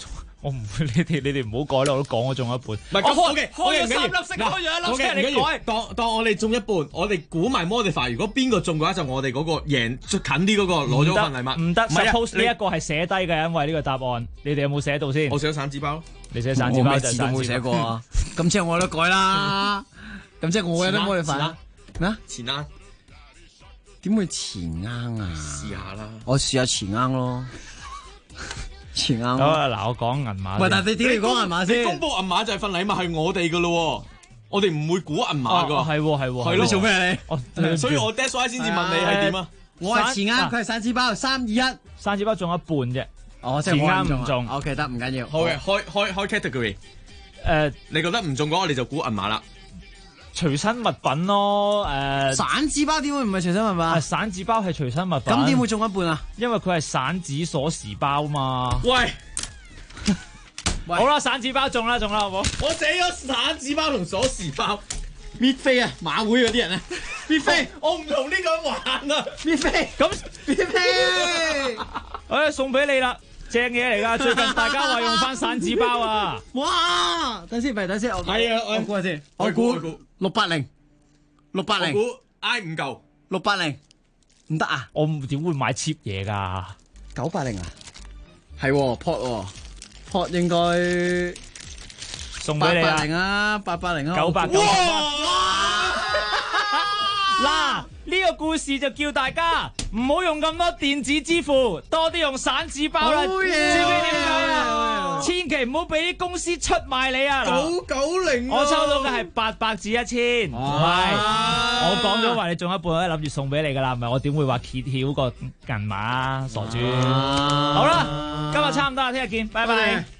我唔會，你哋唔好改啦，我都講我中一半。 唔係咁，OK， 開咗3粒色，開咗1粒色，你改。 當我哋中一半，我哋估埋 modify。如果邊個中嘅話，就我哋嗰個贏近啲嗰個攞咗份禮物。 唔得 ，suppose 呢一個係寫低嘅，因為呢個答案，你哋有冇寫到先？ 我寫咗散紙包。 你寫散紙包就我都冇寫過啊！咁即係我都改啦。咁即係我有得 modify。咩啊？ 前啱。 點會前啱啊？ 試下啦。 我試下前啱咯。前啱。 好啊，嗱，我講銀碼。 唔係，但係你點講銀碼先？ 你公佈銀碼就係份禮物係我哋噶咯，我哋唔會估銀碼噶。 係喎。 你做咩你？ 所以我 that's why 先至問你係點啊？ 我係前啱，佢係散紙包，3、2、1。 散紙包中一半啫。 哦，即係我啱唔中。 OK， 得唔緊要。 好嘅，開 category。你覺得唔中嗰個你就估銀碼啦。 隨身物品咯， 散紙包點會唔係隨身物品？ 散紙包係隨身物品。 咁點會中一半啊？ 因為佢係散紙鎖匙包嘛。 喂， 好啦，散紙包中啦，好唔好？ 我寫咗散紙包同鎖匙包，搣飛啊！馬會嗰啲人啊，搣飛，我唔同呢個人玩啊！ 搣飛， 咁搣飛， 送俾你啦。正嘢嚟㗎，最近大家話用翻散紙包啊！ 哇！等先，我估下先，我估680， 我估挨5嚿 ，680唔得啊！ 我點會買 cheap 嘢㗎 ？980啊？係 pot 應該送俾你啊！880啊 ！990嗱，呢個故事就叫大家唔好用咁多電子支付，多啲用散紙包啦。知唔知點解啊？千祈唔好俾啲公司出賣你啊 ！990， 我抽到嘅係800至1000，唔係我講咗話你中一半，我諗住送俾你噶啦，唔係我點會話揭曉個銀碼啊？傻豬！好啦，今日差唔多啦，聽日見，拜拜。